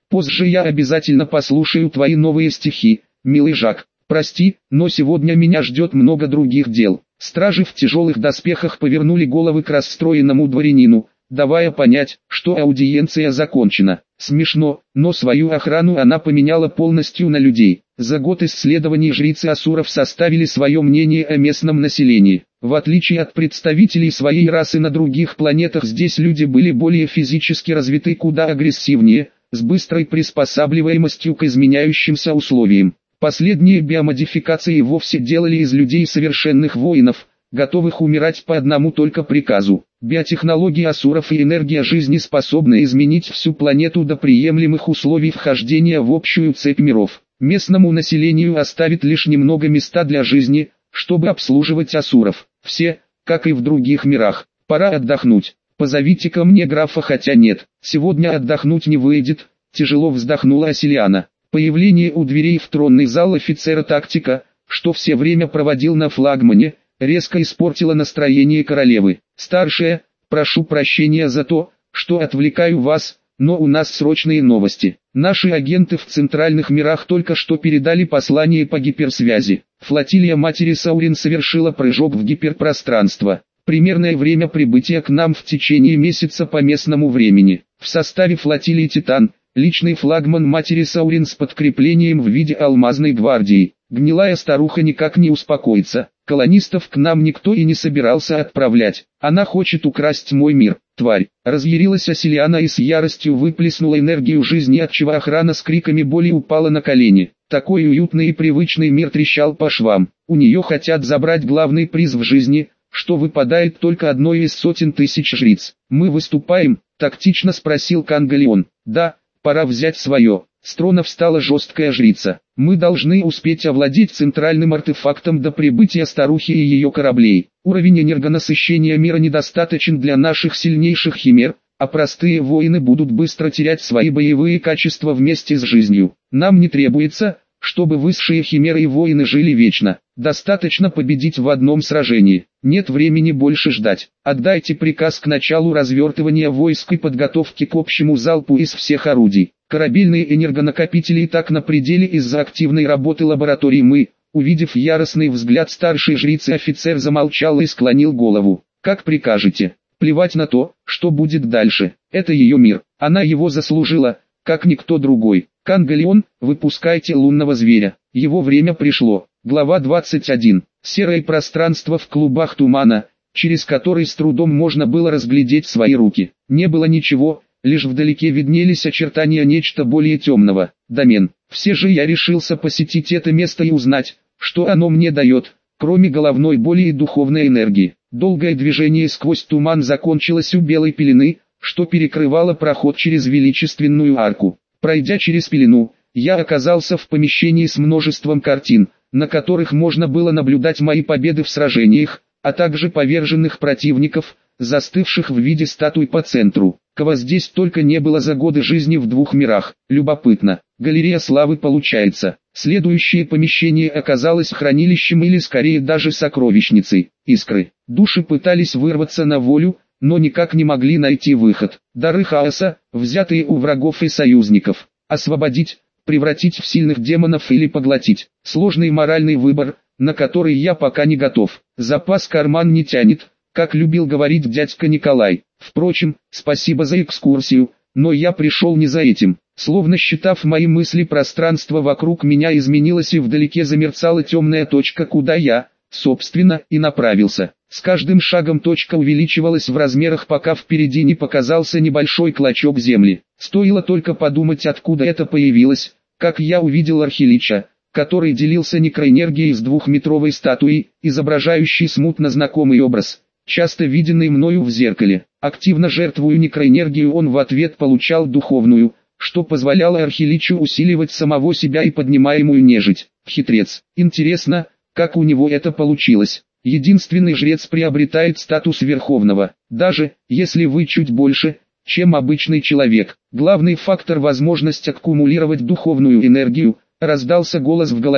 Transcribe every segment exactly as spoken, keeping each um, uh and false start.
Позже я обязательно послушаю твои новые стихи, милый Жак. Прости, но сегодня меня ждет много других дел». Стражи в тяжелых доспехах повернули головы к расстроенному дворянину, давая понять, что аудиенция закончена. Смешно, но свою охрану она поменяла полностью на людей. За год исследований жрицы Асуров составили свое мнение о местном населении. В отличие от представителей своей расы на других планетах, здесь люди были более физически развиты, куда агрессивнее, с быстрой приспосабливаемостью к изменяющимся условиям. Последние биомодификации вовсе делали из людей совершенных воинов, готовых умирать по одному только приказу. Биотехнологии Асуров и энергия жизни способны изменить всю планету до приемлемых условий вхождения в общую цепь миров. Местному населению оставит лишь немного места для жизни, чтобы обслуживать Асуров. Все, как и в других мирах, пора отдохнуть. Позовите ко мне графа, хотя нет, сегодня отдохнуть не выйдет, тяжело вздохнула Асилиана. Появление у дверей в тронный зал офицера тактика, что все время проводил на флагмане, резко испортило настроение королевы. «Старшая, прошу прощения за то, что отвлекаю вас, но у нас срочные новости. Наши агенты в центральных мирах только что передали послание по гиперсвязи. Флотилия Матери Саурин совершила прыжок в гиперпространство. Примерное время прибытия к нам в течение месяца по местному времени. В составе флотилии Титан, личный флагман Матери Саурин с подкреплением в виде алмазной гвардии. Гнилая старуха никак не успокоится. Колонистов к нам никто и не собирался отправлять. Она хочет украсть мой мир, тварь». Разъярилась Асилиана и с яростью выплеснула энергию жизни, отчего охрана с криками боли упала на колени. Такой уютный и привычный мир трещал по швам. У нее хотят забрать главный приз в жизни, что выпадает только одной из сотен тысяч жриц. «Мы выступаем?» — тактично спросил Кангалеон. «Да, пора взять свое». С трона встала жесткая жрица. «Мы должны успеть овладеть центральным артефактом до прибытия старухи и ее кораблей. Уровень энергонасыщения мира недостаточен для наших сильнейших химер, а простые воины будут быстро терять свои боевые качества вместе с жизнью. Нам не требуется, чтобы высшие химеры и воины жили вечно. Достаточно победить в одном сражении. Нет времени больше ждать. Отдайте приказ к началу развертывания войск и подготовки к общему залпу из всех орудий». Корабельные энергонакопители и так на пределе из-за активной работы лаборатории. Мы, увидев яростный взгляд старшей жрицы, офицер замолчал и склонил голову. «Как прикажете. Плевать на то, что будет дальше. Это ее мир. Она его заслужила, как никто другой. Кангалеон, выпускайте лунного зверя. Его время пришло». Глава двадцать один. Серое пространство в клубах тумана, через который с трудом можно было разглядеть свои руки. Не было ничего. Лишь вдалеке виднелись очертания нечто более темного. Домен. Все же я решился посетить это место и узнать, что оно мне дает, кроме головной боли и духовной энергии. Долгое движение сквозь туман закончилось у белой пелены, что перекрывало проход через величественную арку. Пройдя через пелену, я оказался в помещении с множеством картин, на которых можно было наблюдать мои победы в сражениях, а также поверженных противников, застывших в виде статуй по центру. Кого здесь только не было за годы жизни в двух мирах. Любопытно. Галерея славы получается. Следующее помещение оказалось хранилищем или скорее даже сокровищницей. Искры. Души пытались вырваться на волю, но никак не могли найти выход. Дары хаоса, взятые у врагов и союзников. Освободить, превратить в сильных демонов или поглотить. Сложный моральный выбор, на который я пока не готов. Запас карман не тянет, как любил говорить дядька Николай. Впрочем, спасибо за экскурсию, но я пришел не за этим. Словно считав мои мысли, пространство вокруг меня изменилось и вдалеке замерцала темная точка, куда я, собственно, и направился. С каждым шагом точка увеличивалась в размерах, пока впереди не показался небольшой клочок земли. Стоило только подумать, откуда это появилось, как я увидел Архилича, который делился некроэнергией с двухметровой статуей, изображающей смутно знакомый образ, часто виденный мною в зеркале. Активно жертвуя некроэнергию, он в ответ получал духовную, что позволяло Архиличу усиливать самого себя и поднимаемую нежить. Хитрец. Интересно, как у него это получилось. Единственный жрец приобретает статус верховного, даже если вы чуть больше, чем обычный человек. Главный фактор — возможность аккумулировать духовную энергию. Раздался голос в голове.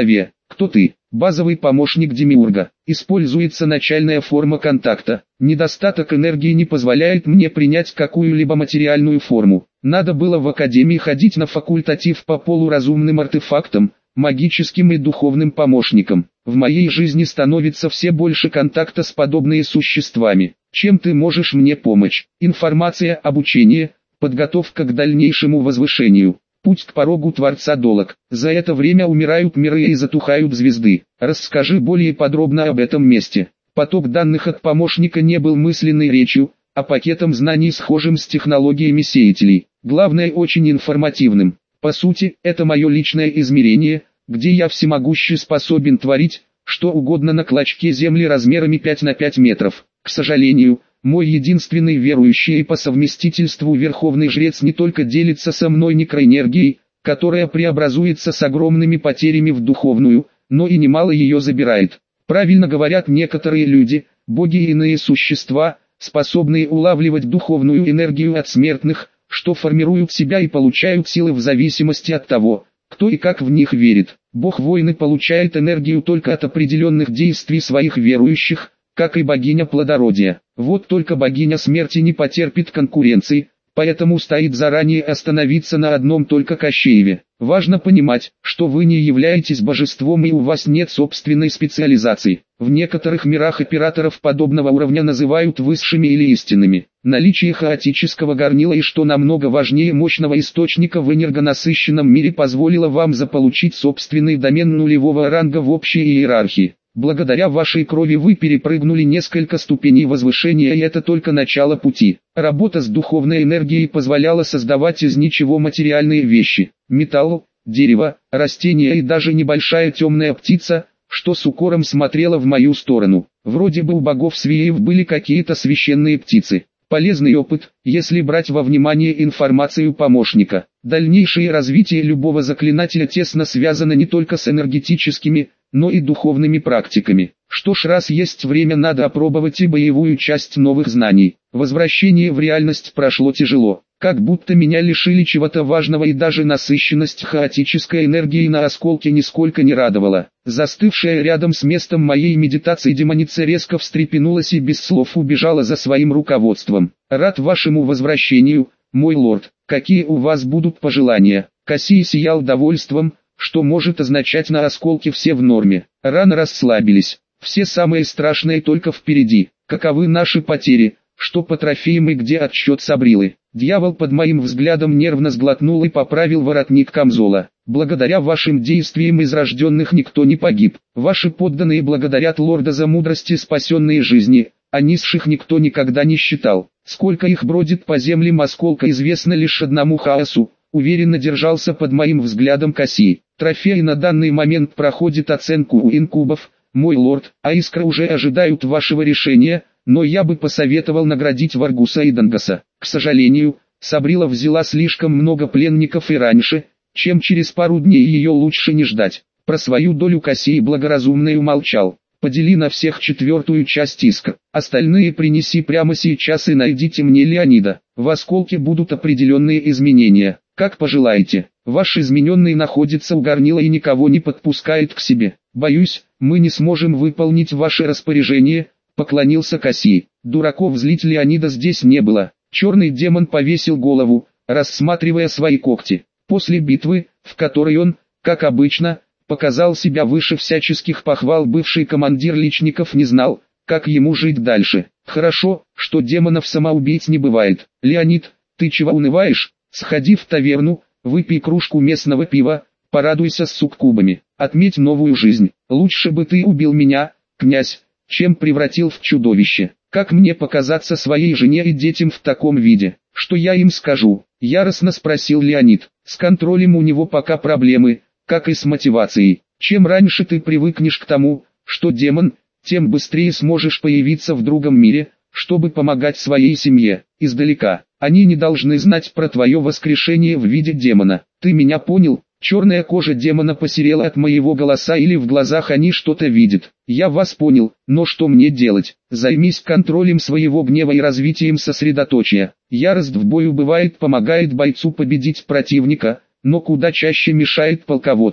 Кто ты? Базовый помощник Демиурга. Используется начальная форма контакта. Недостаток энергии не позволяет мне принять какую-либо материальную форму. Надо было в академии ходить на факультатив по полуразумным артефактам, магическим и духовным помощникам. В моей жизни становится все больше контакта с подобными существами. Чем ты можешь мне помочь? Информация, обучение, подготовка к дальнейшему возвышению. Путь к порогу Творца долог. За это время умирают миры и затухают звезды. Расскажи более подробно об этом месте. Поток данных от помощника не был мысленной речью, а пакетом знаний, схожим с технологиями сеятелей. Главное, очень информативным. По сути, это мое личное измерение, где я всемогущий, способен творить что угодно на клочке земли размерами пять на пять метров. К сожалению, мой единственный верующий и по совместительству верховный жрец не только делится со мной некроэнергией, которая преобразуется с огромными потерями в духовную, но и немало ее забирает. Правильно говорят некоторые люди, боги и иные существа, способные улавливать духовную энергию от смертных, что формируют себя и получают силы в зависимости от того, кто и как в них верит. Бог войны получает энергию только от определенных действий своих верующих, как и богиня плодородия. Вот только богиня смерти не потерпит конкуренции, поэтому стоит заранее остановиться на одном только Кощееве. Важно понимать, что вы не являетесь божеством и у вас нет собственной специализации. В некоторых мирах операторов подобного уровня называют высшими или истинными. Наличие хаотического горнила и, что намного важнее, мощного источника в энергонасыщенном мире позволило вам заполучить собственный домен нулевого ранга в общей иерархии. Благодаря вашей крови вы перепрыгнули несколько ступеней возвышения, и это только начало пути. Работа с духовной энергией позволяла создавать из ничего материальные вещи. Металл, дерево, растения и даже небольшая темная птица, что с укором смотрела в мою сторону. Вроде бы у богов Свеев были какие-то священные птицы. Полезный опыт, если брать во внимание информацию помощника. Дальнейшее развитие любого заклинателя тесно связано не только с энергетическими, но и духовными практиками. Что ж, раз есть время, надо опробовать и боевую часть новых знаний. Возвращение в реальность прошло тяжело. Как будто меня лишили чего-то важного, и даже насыщенность хаотической энергии на осколке нисколько не радовала. Застывшая рядом с местом моей медитации демоница резко встрепенулась и без слов убежала за своим руководством. «Рад вашему возвращению, мой лорд. Какие у вас будут пожелания?» Кассий сиял довольством, что может означать: на осколке все в норме. Раны расслабились. Все самое страшное только впереди. Каковы наши потери? Что по трофеям и где отсчет Сабрилы? Дьявол под моим взглядом нервно сглотнул и поправил воротник камзола. Благодаря вашим действиям из рожденных никто не погиб. Ваши подданные благодарят лорда за мудрости спасенные жизни, а низших никто никогда не считал. Сколько их бродит по землям осколка, известно лишь одному хаосу. Уверенно держался под моим взглядом Кассий. Трофей на данный момент проходит оценку у инкубов, мой лорд, а искры уже ожидают вашего решения. Но я бы посоветовал наградить Варгуса и Дангаса. К сожалению, Сабрила взяла слишком много пленников и раньше, чем через пару дней, ее лучше не ждать. Про свою долю Кассий благоразумно умолчал. Подели на всех четвертую часть искр. Остальные принеси прямо сейчас и найдите мне Леонида. В осколке будут определенные изменения. Как пожелаете. Ваш измененный находится у горнила и никого не подпускает к себе. Боюсь, мы не сможем выполнить ваше распоряжение. Поклонился Кассий. Дураков злить Леонида здесь не было. Черный демон повесил голову, рассматривая свои когти. После битвы, в которой он, как обычно, показал себя выше всяческих похвал, бывший командир личников не знал, как ему жить дальше. Хорошо, что демонов-самоубийц не бывает. Леонид, ты чего унываешь? Сходи в таверну, выпей кружку местного пива, порадуйся с суккубами. Отметь новую жизнь. Лучше бы ты убил меня, князь, чем превратил в чудовище. Как мне показаться своей жене и детям в таком виде? Что я им скажу? Яростно спросил Леонид. С контролем у него пока проблемы, как и с мотивацией. Чем раньше ты привыкнешь к тому, что демон, тем быстрее сможешь появиться в другом мире, чтобы помогать своей семье. Издалека. Они не должны знать про твое воскрешение в виде демона. Ты меня понял? Черная кожа демона посерела от моего голоса, или в глазах они что-то видят. Я вас понял, но что мне делать? Займись контролем своего гнева и развитием сосредоточия. Ярость в бою бывает помогает бойцу победить противника, но куда чаще мешает полководцу.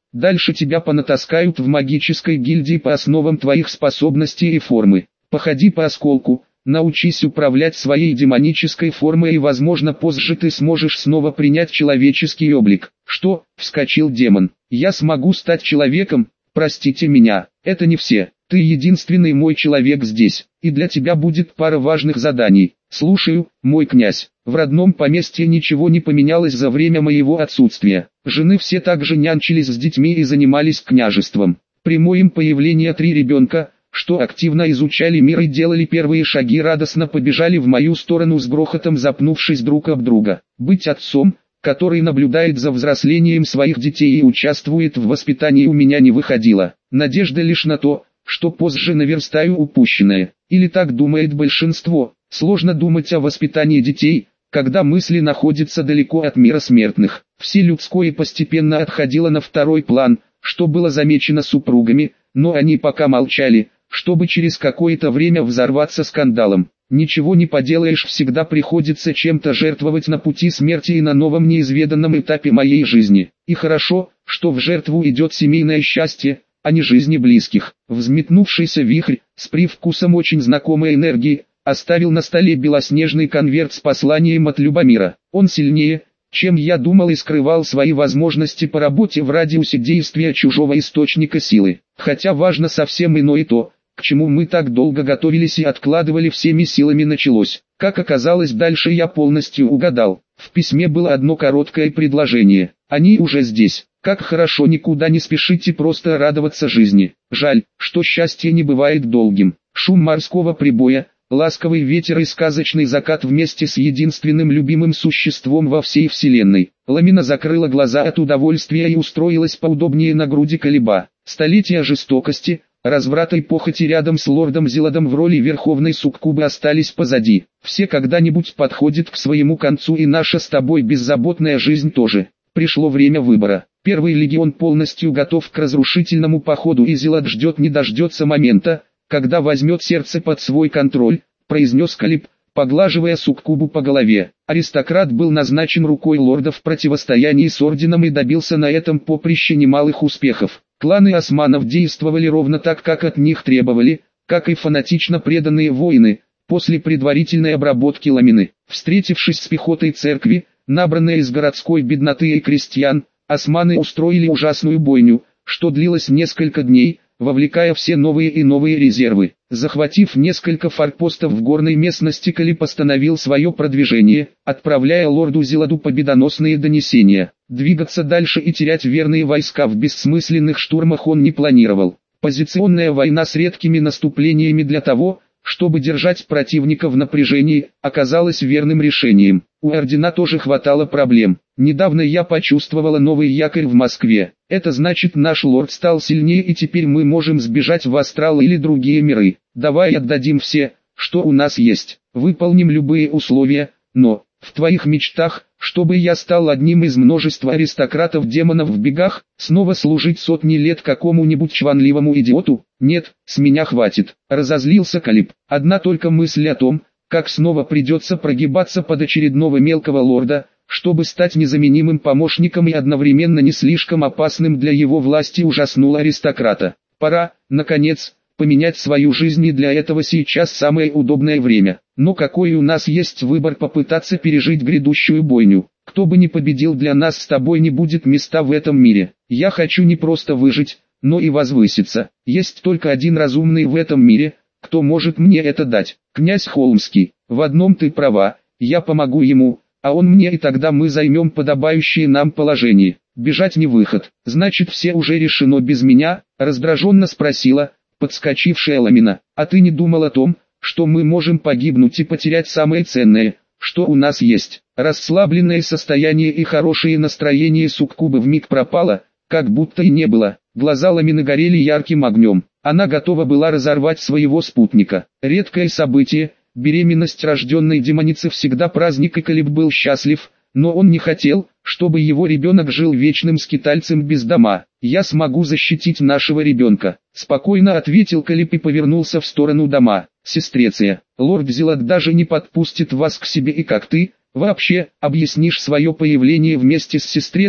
Дальше тебя понатаскают в магической гильдии по основам твоих способностей и формы. Походи по осколку, научись управлять своей демонической формой и возможно позже ты сможешь снова принять человеческий облик. Что? Вскочил демон. Я смогу стать человеком? Простите меня, это не все. Ты единственный мой человек здесь, и для тебя будет пара важных заданий. Слушаю, мой князь. В родном поместье ничего не поменялось за время моего отсутствия. Жены все также нянчились с детьми и занимались княжеством. При моем появлении три ребенка, что активно изучали мир и делали первые шаги, радостно побежали в мою сторону с грохотом, запнувшись друг об друга. Быть отцом, который наблюдает за взрослением своих детей и участвует в воспитании, у меня не выходило. Надежда лишь на то, что позже наверстаю упущенное. Или так думает большинство. Сложно думать о воспитании детей, когда мысли находятся далеко от мира смертных. Все людское постепенно отходило на второй план, что было замечено супругами, но они пока молчали, чтобы через какое-то время взорваться скандалом. Ничего не поделаешь, всегда приходится чем-то жертвовать на пути смерти и на новом неизведанном этапе моей жизни. И хорошо, что в жертву идет семейное счастье, а не жизни близких. Взметнувшийся вихрь, с привкусом очень знакомой энергии, оставил на столе белоснежный конверт с посланием от Любомира. Он сильнее, чем я думал, и скрывал свои возможности по работе в радиусе действия чужого источника силы. Хотя важно совсем иное то, к чему мы так долго готовились и откладывали всеми силами, началось. Как оказалось, дальше я полностью угадал. В письме было одно короткое предложение. Они уже здесь. Как хорошо, никуда не спешите, просто радоваться жизни. Жаль, что счастье не бывает долгим. Шум морского прибоя, ласковый ветер и сказочный закат вместе с единственным любимым существом во всей вселенной. Ламина закрыла глаза от удовольствия и устроилась поудобнее на груди Калиба. Столетия жестокости, разврата и похоти рядом с лордом Зиладом в роли верховной суккубы остались позади. Все когда-нибудь подходят к своему концу, и наша с тобой беззаботная жизнь тоже. Пришло время выбора. Первый легион полностью готов к разрушительному походу, и Зилад ждет не дождется момента, когда возьмет сердце под свой контроль, произнес Калиб, поглаживая суккубу по голове. Аристократ был назначен рукой лорда в противостоянии с орденом и добился на этом поприще немалых успехов. Кланы османов действовали ровно так, как от них требовали, как и фанатично преданные воины, после предварительной обработки Ламины. Встретившись с пехотой церкви, набранной из городской бедноты и крестьян, османы устроили ужасную бойню, что длилось несколько дней, вовлекая все новые и новые резервы. Захватив несколько форпостов в горной местности, Калиб остановил свое продвижение, отправляя лорду Зиладу победоносные донесения. Двигаться дальше и терять верные войска в бессмысленных штурмах он не планировал. Позиционная война с редкими наступлениями для того, чтобы держать противника в напряжении, оказалась верным решением. У ордена тоже хватало проблем. Недавно я почувствовала новый якорь в Москве. Это значит, наш лорд стал сильнее, и теперь мы можем сбежать в астрал или другие миры. Давай отдадим все, что у нас есть. Выполним любые условия, но в твоих мечтах, чтобы я стал одним из множества аристократов-демонов в бегах, снова служить сотни лет какому-нибудь чванливому идиоту? Нет, с меня хватит. Разозлился Калиб. Одна только мысль о том, как снова придется прогибаться под очередного мелкого лорда, чтобы стать незаменимым помощником и одновременно не слишком опасным для его власти, ужаснула аристократа. Пора, наконец, поменять свою жизнь, и для этого сейчас самое удобное время. Но какой у нас есть выбор? Попытаться пережить грядущую бойню. Кто бы ни победил, для нас с тобой не будет места в этом мире. Я хочу не просто выжить, но и возвыситься. Есть только один разумный в этом мире, кто может мне это дать. Князь Холмский. В одном ты права, я помогу ему, а он мне, и тогда мы займем подобающее нам положение. Бежать не выход. Значит, все уже решено без меня? Раздраженно спросила подскочившая Ламина. А ты не думал о том, что мы можем погибнуть и потерять самое ценное, что у нас есть? Расслабленное состояние и хорошее настроение суккубы вмиг пропало, как будто и не было. Глаза Ламины горели ярким огнем. Она готова была разорвать своего спутника. Редкое событие, беременность рожденной демоницы, всегда праздник, и Калиб был счастлив, но он не хотел, чтобы его ребенок жил вечным скитальцем без дома. «Я смогу защитить нашего ребенка», — спокойно ответил Калиб и повернулся в сторону дома. «Сестреция, лорд Зилад даже не подпустит вас к себе, и как ты, вообще, объяснишь свое появление вместе с сестрецией?»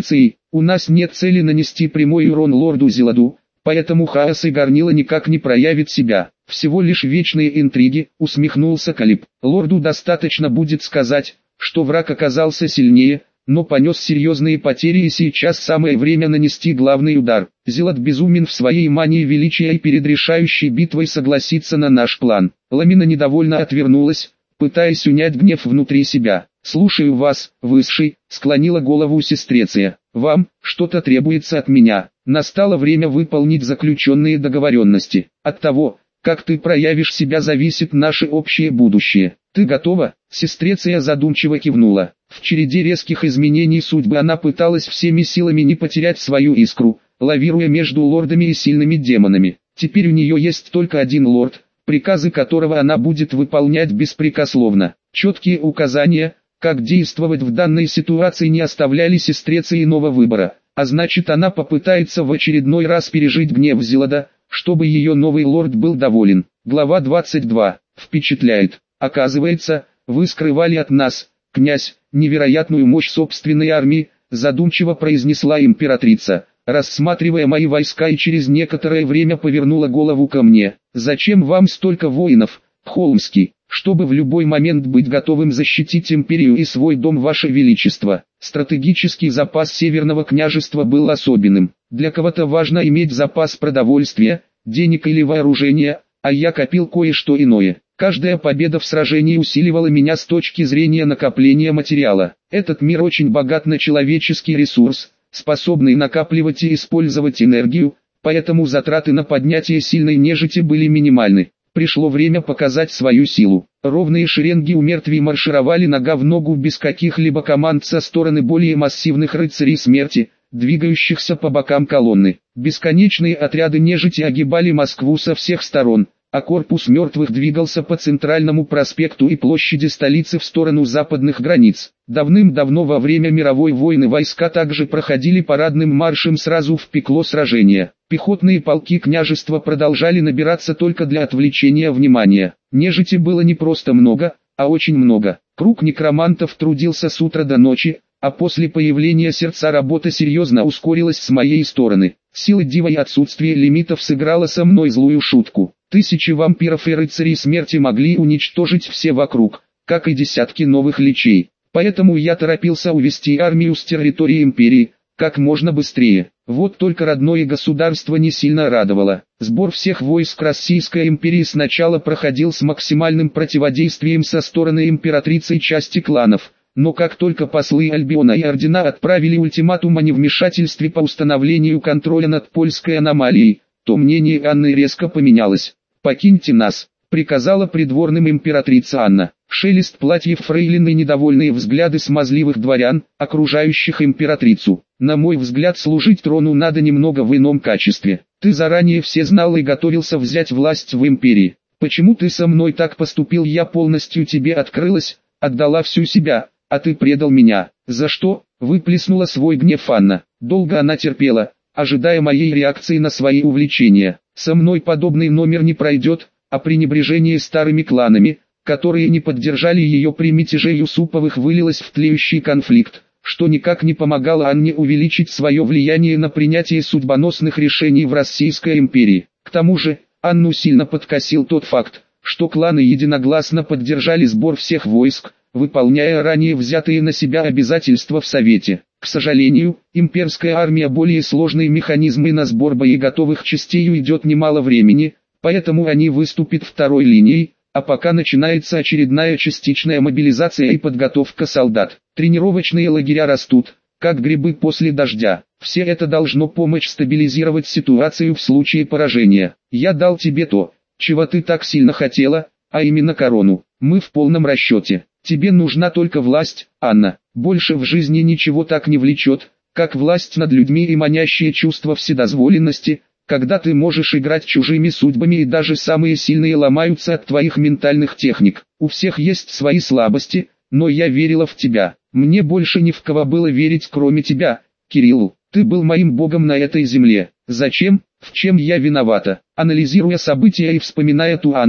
У нас нет цели нанести прямой урон лорду Зеладу, поэтому хаос и горнило никак не проявит себя. Всего лишь вечные интриги, усмехнулся Калиб. Лорду достаточно будет сказать, что враг оказался сильнее, но понес серьезные потери, и сейчас самое время нанести главный удар. Зелад безумен в своей мании величия и перед решающей битвой согласится на наш план. Ламина недовольно отвернулась, пытаясь унять гнев внутри себя. «Слушаю вас, Высший», — склонила голову сестреция. «Вам что-то требуется от меня. Настало время выполнить заключенные договоренности. От того, как ты проявишь себя, зависит наше общее будущее. Ты готова?» Сестреция задумчиво кивнула. В череде резких изменений судьбы она пыталась всеми силами не потерять свою искру, лавируя между лордами и сильными демонами. Теперь у нее есть только один лорд, приказы которого она будет выполнять беспрекословно. Четкие указания, как действовать в данной ситуации, не оставляли сестреце иного выбора, а значит, она попытается в очередной раз пережить гнев Зелада, чтобы ее новый лорд был доволен. Глава двадцать два. Впечатляет. Оказывается, вы скрывали от нас, князь, невероятную мощь собственной армии, задумчиво произнесла императрица, рассматривая мои войска, и через некоторое время повернула голову ко мне. Зачем вам столько воинов, Холмский? Чтобы в любой момент быть готовым защитить империю и свой дом, ваше величество. Стратегический запас Северного княжества был особенным. Для кого-то важно иметь запас продовольствия, денег или вооружения, а я копил кое-что иное. Каждая победа в сражении усиливала меня с точки зрения накопления материала. Этот мир очень богат на человеческий ресурс, способный накапливать и использовать энергию, поэтому затраты на поднятие сильной нежити были минимальны. Пришло время показать свою силу. Ровные шеренги у мертвей маршировали нога в ногу без каких-либо команд со стороны более массивных рыцарей смерти, двигающихся по бокам колонны. Бесконечные отряды нежити огибали Москву со всех сторон, а корпус мертвых двигался по центральному проспекту и площади столицы в сторону западных границ. Давным-давно во время мировой войны войска также проходили парадным маршем сразу в пекло сражения. Пехотные полки княжества продолжали набираться только для отвлечения внимания. Нежити было не просто много, а очень много. Круг некромантов трудился с утра до ночи, а после появления сердца работа серьезно ускорилась с моей стороны. Сила дива и отсутствие лимитов сыграла со мной злую шутку. Тысячи вампиров и рыцарей смерти могли уничтожить все вокруг, как и десятки новых личей. Поэтому я торопился увести армию с территории империи, как можно быстрее. Вот только родное государство не сильно радовало. Сбор всех войск Российской империи сначала проходил с максимальным противодействием со стороны императрицы и части кланов. Но как только послы Альбиона и Ордена отправили ультиматум о невмешательстве по установлению контроля над польской аномалией, то мнение Анны резко поменялось. «Покиньте нас», — приказала придворным императрица Анна. Шелест платьев фрейлин и недовольные взгляды смазливых дворян, окружающих императрицу. На мой взгляд, служить трону надо немного в ином качестве. Ты заранее все знал и готовился взять власть в империи. Почему ты со мной так поступил? Я полностью тебе открылась, отдала всю себя, а ты предал меня. За что? Выплеснула свой гнев Анна. Долго она терпела, ожидая моей реакции на свои увлечения. Со мной подобный номер не пройдет, а пренебрежение старыми кланами, которые не поддержали ее при мятеже Юсуповых, вылилось в тлеющий конфликт, что никак не помогало Анне увеличить свое влияние на принятие судьбоносных решений в Российской империи. К тому же, Анну сильно подкосил тот факт, что кланы единогласно поддержали сбор всех войск, выполняя ранее взятые на себя обязательства в Совете. К сожалению, имперская армия более сложный механизм, и на сбор боеготовых частей уйдет немало времени, поэтому они выступят второй линией, а пока начинается очередная частичная мобилизация и подготовка солдат. Тренировочные лагеря растут, как грибы после дождя. Все это должно помочь стабилизировать ситуацию в случае поражения. Я дал тебе то, чего ты так сильно хотела, а именно корону. Мы в полном расчете. Тебе нужна только власть, Анна. Больше в жизни ничего так не влечет, как власть над людьми и манящее чувство вседозволенности, когда ты можешь играть чужими судьбами и даже самые сильные ломаются от твоих ментальных техник. У всех есть свои слабости, но я верила в тебя. Мне больше ни в кого было верить, кроме тебя, Кирилл. Ты был моим богом на этой земле. Зачем? В чем я виновата? Анализируя события и вспоминая ту Анну,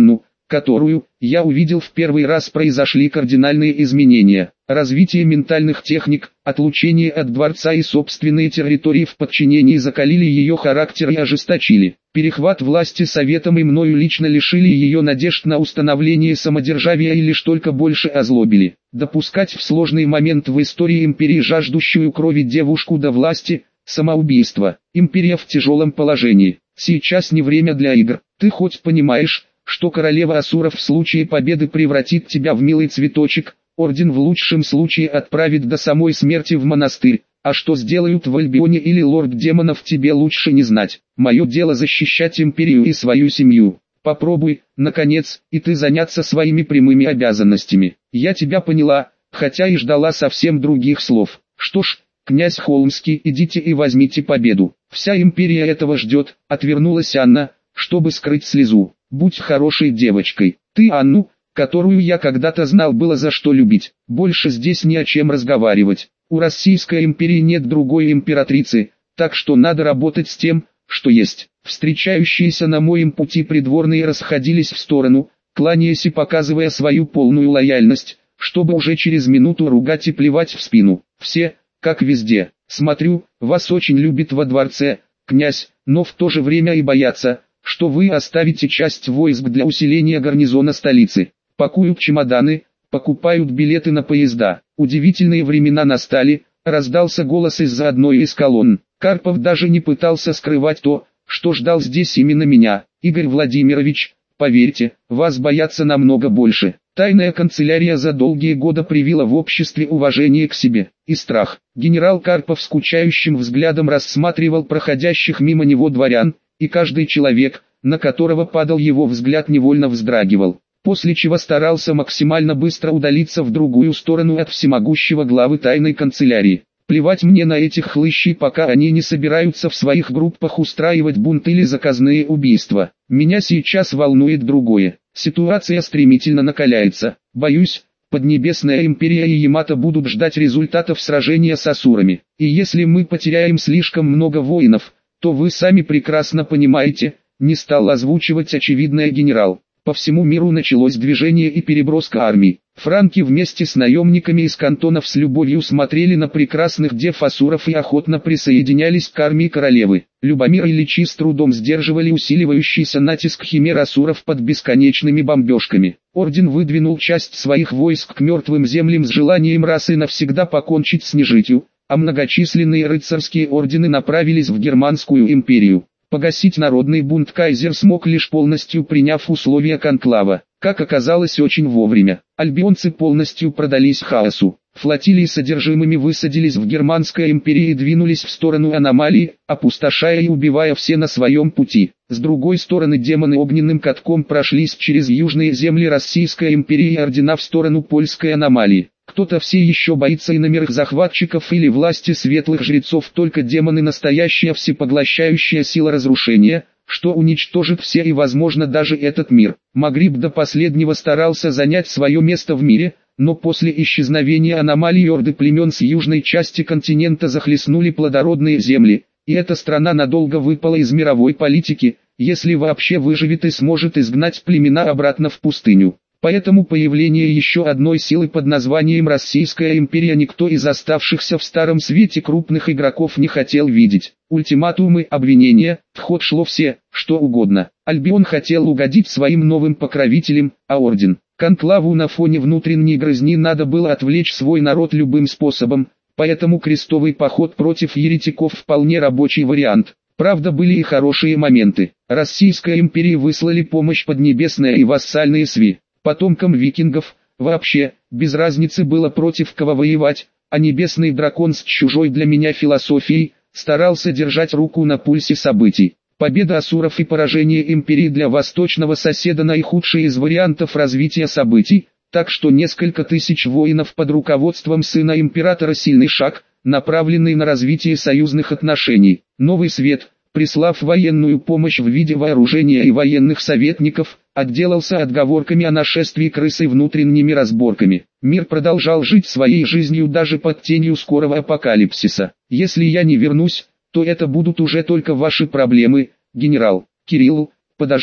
которую я увидел в первый раз, произошли кардинальные изменения. Развитие ментальных техник, отлучение от дворца и собственные территории в подчинении закалили ее характер и ожесточили. Перехват власти советом и мною лично лишили ее надежд на установление самодержавия и лишь только больше озлобили. Допускать в сложный момент в истории империи жаждущую крови девушку до власти – самоубийство. Империя в тяжелом положении. Сейчас не время для игр. Ты хоть понимаешь, что королева Асуров в случае победы превратит тебя в милый цветочек, орден в лучшем случае отправит до самой смерти в монастырь, а что сделают в Альбионе или лорд демонов, тебе лучше не знать. Мое дело защищать империю и свою семью. Попробуй, наконец, и ты заняться своими прямыми обязанностями. Я тебя поняла, хотя и ждала совсем других слов. Что ж, князь Холмский, идите и возьмите победу. Вся империя этого ждет, отвернулась Анна, чтобы скрыть слезу. Будь хорошей девочкой. Ты Анну, которую я когда-то знал, было за что любить. Больше здесь не о чем разговаривать. У Российской империи нет другой императрицы, так что надо работать с тем, что есть. Встречающиеся на моем пути придворные расходились в сторону, кланяясь и показывая свою полную лояльность, чтобы уже через минуту ругать и плевать в спину. Все, как везде. Смотрю, вас очень любит во дворце, князь, но в то же время и боятся, что вы оставите часть войск для усиления гарнизона столицы. Пакуют чемоданы, покупают билеты на поезда. Удивительные времена настали, раздался голос из-за одной из колонн. Карпов даже не пытался скрывать то, что ждал здесь именно меня. Игорь Владимирович, поверьте, вас боятся намного больше. Тайная канцелярия за долгие годы привила в обществе уважение к себе и страх. Генерал Карпов скучающим взглядом рассматривал проходящих мимо него дворян, и каждый человек, на которого падал его взгляд, невольно вздрагивал. После чего старался максимально быстро удалиться в другую сторону от всемогущего главы тайной канцелярии. Плевать мне на этих хлыщей, пока они не собираются в своих группах устраивать бунт или заказные убийства. Меня сейчас волнует другое. Ситуация стремительно накаляется. Боюсь, Поднебесная империя и Ямато будут ждать результатов сражения с асурами. И если мы потеряем слишком много воинов, то вы сами прекрасно понимаете, не стал озвучивать очевидное генерал. По всему миру началось движение и переброска армий. Франки вместе с наемниками из кантонов с любовью смотрели на прекрасных дев асуров и охотно присоединялись к армии королевы. Любомир и Личи с трудом сдерживали усиливающийся натиск химер асуров под бесконечными бомбежками. Орден выдвинул часть своих войск к мертвым землям с желанием раз и навсегда покончить с нежитью, а многочисленные рыцарские ордены направились в Германскую империю. Погасить народный бунт кайзер смог лишь полностью приняв условия конклава. Как оказалось, очень вовремя. Альбионцы полностью продались хаосу. Флотилии содержимыми высадились в Германской империи и двинулись в сторону аномалии, опустошая и убивая все на своем пути. С другой стороны, демоны огненным катком прошлись через южные земли Российской империи и ордена в сторону польской аномалии. Кто-то все еще боится иномерных захватчиков или власти светлых жрецов, только демоны — настоящая всепоглощающая сила разрушения, что уничтожит все и, возможно, даже этот мир. Магриб до последнего старался занять свое место в мире, но после исчезновения аномалий орды племен с южной части континента захлестнули плодородные земли, и эта страна надолго выпала из мировой политики, если вообще выживет и сможет изгнать племена обратно в пустыню. Поэтому появление еще одной силы под названием Российская империя никто из оставшихся в Старом Свете крупных игроков не хотел видеть. Ультиматумы, обвинения, в ход шло все, что угодно. Альбион хотел угодить своим новым покровителям, а орден. Конклаву на фоне внутренней грызни надо было отвлечь свой народ любым способом, поэтому крестовый поход против еретиков вполне рабочий вариант. Правда, были и хорошие моменты. Российской империи выслали помощь Поднебесная и вассальные сви. Потомкам викингов, вообще, без разницы было против кого воевать, а небесный дракон с чужой для меня философией, старался держать руку на пульсе событий. Победа асуров и поражение империи для восточного соседа наихудший из вариантов развития событий, так что несколько тысяч воинов под руководством сына императора — сильный шаг, направленный на развитие союзных отношений. Новый свет, прислав военную помощь в виде вооружения и военных советников, отделался отговорками о нашествии крыс и внутренними разборками. Мир продолжал жить своей жизнью даже под тенью скорого апокалипсиса. Если я не вернусь, то это будут уже только ваши проблемы, генерал. Кирилл, подожди.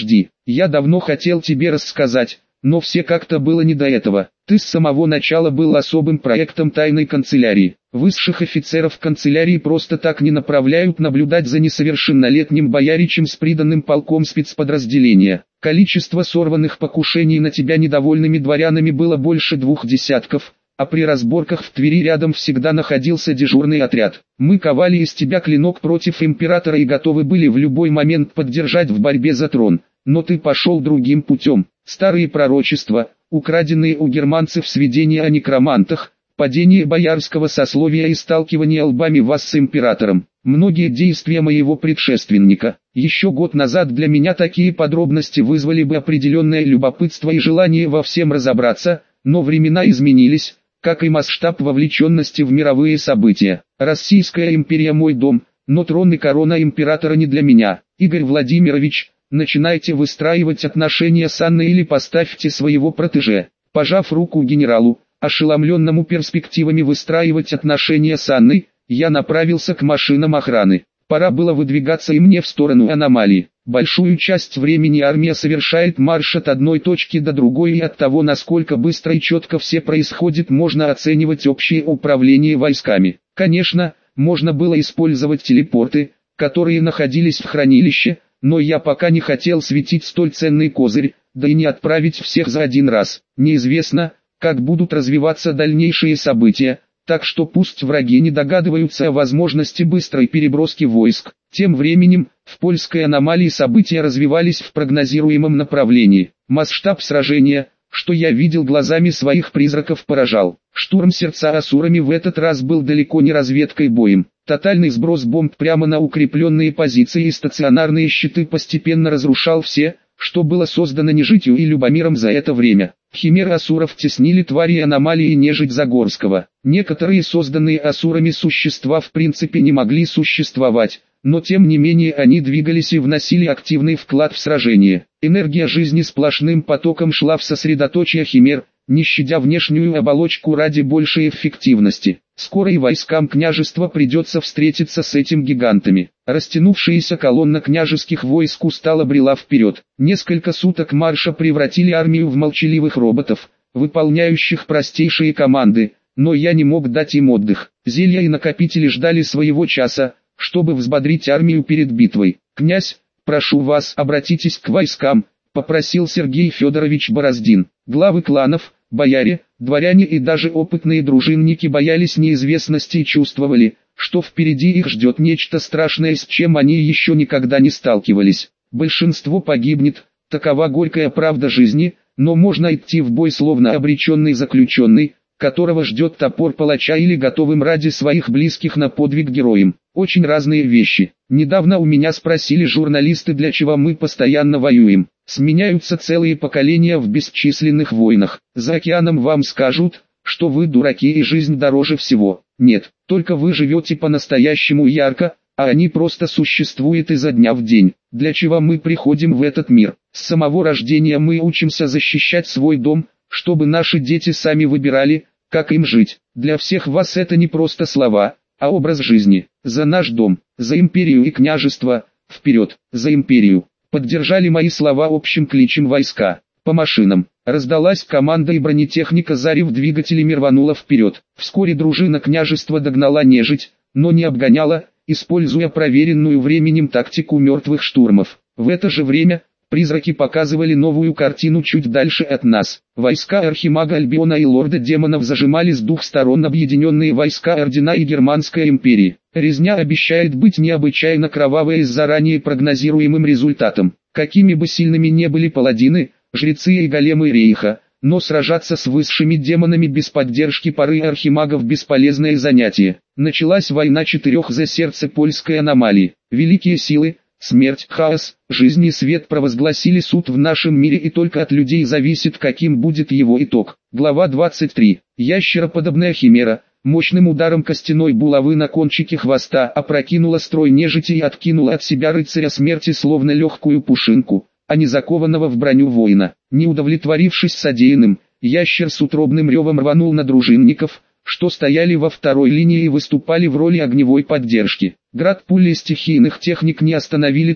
Я давно хотел тебе рассказать, но все как-то было не до этого. Ты с самого начала был особым проектом тайной канцелярии. Высших офицеров канцелярии просто так не направляют наблюдать за несовершеннолетним бояричем с приданным полком спецподразделения. Количество сорванных покушений на тебя недовольными дворянами было больше двух десятков, а при разборках в Твери рядом всегда находился дежурный отряд. Мы ковали из тебя клинок против императора и готовы были в любой момент поддержать в борьбе за трон, но ты пошел другим путем. Старые пророчества, украденные у германцев сведения о некромантах, падение боярского сословия и сталкивание лбами вас с императором. Многие действия моего предшественника. Еще год назад для меня такие подробности вызвали бы определенное любопытство и желание во всем разобраться, но времена изменились, как и масштаб вовлеченности в мировые события. Российская империя мой дом, но трон и корона императора не для меня. Игорь Владимирович, начинайте выстраивать отношения с Анной или поставьте своего протеже. Пожав руку генералу, ошеломленному перспективами выстраивать отношения с Анной, я направился к машинам охраны. Пора было выдвигаться и мне в сторону аномалии. Большую часть времени армия совершает марш от одной точки до другой, и от того, насколько быстро и четко все происходит, можно оценивать общее управление войсками. Конечно, можно было использовать телепорты, которые находились в хранилище, но я пока не хотел светить столь ценный козырь, да и не отправить всех за один раз. Неизвестно, как будут развиваться дальнейшие события, так что пусть враги не догадываются о возможности быстрой переброски войск. Тем временем, в польской аномалии события развивались в прогнозируемом направлении. Масштаб сражения, что я видел глазами своих призраков, поражал. Штурм сердца асурами в этот раз был далеко не разведкой боем. Тотальный сброс бомб прямо на укрепленные позиции и стационарные щиты постепенно разрушал все, что было создано нежитью и Любомиром за это время. Химеры асуров теснили твари аномалии и нежить Загорского. Некоторые созданные асурами существа в принципе не могли существовать, но тем не менее они двигались и вносили активный вклад в сражение. Энергия жизни сплошным потоком шла в сосредоточие химер, не щадя внешнюю оболочку ради большей эффективности. Скоро и войскам княжества придется встретиться с этими гигантами. Растянувшаяся колонна княжеских войск устало брела вперед. Несколько суток марша превратили армию в молчаливых роботов, выполняющих простейшие команды, но я не мог дать им отдых. Зелья и накопители ждали своего часа, чтобы взбодрить армию перед битвой. «Князь, прошу вас, обратитесь к войскам», — попросил Сергей Федорович Бороздин. Главы кланов, бояре, дворяне и даже опытные дружинники боялись неизвестности и чувствовали, что впереди их ждет нечто страшное, с чем они еще никогда не сталкивались. Большинство погибнет, такова горькая правда жизни, но можно идти в бой словно обреченный заключенный, которого ждет топор палача, или готовым ради своих близких на подвиг героем. Очень разные вещи. Недавно у меня спросили журналисты, для чего мы постоянно воюем. Сменяются целые поколения в бесчисленных войнах. За океаном вам скажут, что вы дураки и жизнь дороже всего. Нет, только вы живете по-настоящему ярко, а они просто существуют изо дня в день. Для чего мы приходим в этот мир? С самого рождения мы учимся защищать свой дом, чтобы наши дети сами выбирали, как им жить. Для всех вас это не просто слова, а образ жизни. За наш дом, за империю и княжество, вперед, за империю. Поддержали мои слова общим кличем войска. По машинам. Раздалась команда, и бронетехника, зарев двигателями, рванула вперед. Вскоре дружина княжества догнала нежить, но не обгоняла, используя проверенную временем тактику мертвых штурмов. В это же время призраки показывали новую картину чуть дальше от нас. Войска Архимага Альбиона и Лорда Демонов зажимали с двух сторон объединенные войска Ордена и Германской империи. Резня обещает быть необычайно кровавой и с заранее прогнозируемым результатом. Какими бы сильными не были паладины, жрецы и големы Рейха, но сражаться с высшими демонами без поддержки пары архимагов — бесполезное занятие. Началась война четырех за сердце польской аномалии. Великие силы, смерть, хаос, жизнь и свет провозгласили суд в нашем мире, и только от людей зависит, каким будет его итог. Глава двадцать три. Ящероподобная химера, мощным ударом костяной булавы на кончике хвоста, опрокинула строй нежити и откинула от себя рыцаря смерти словно легкую пушинку, а не закованного в броню воина. Не удовлетворившись содеянным, ящер с утробным ревом рванул на дружинников, что стояли во второй линии и выступали в роли огневой поддержки. Град пули стихийных техник не остановили тварь,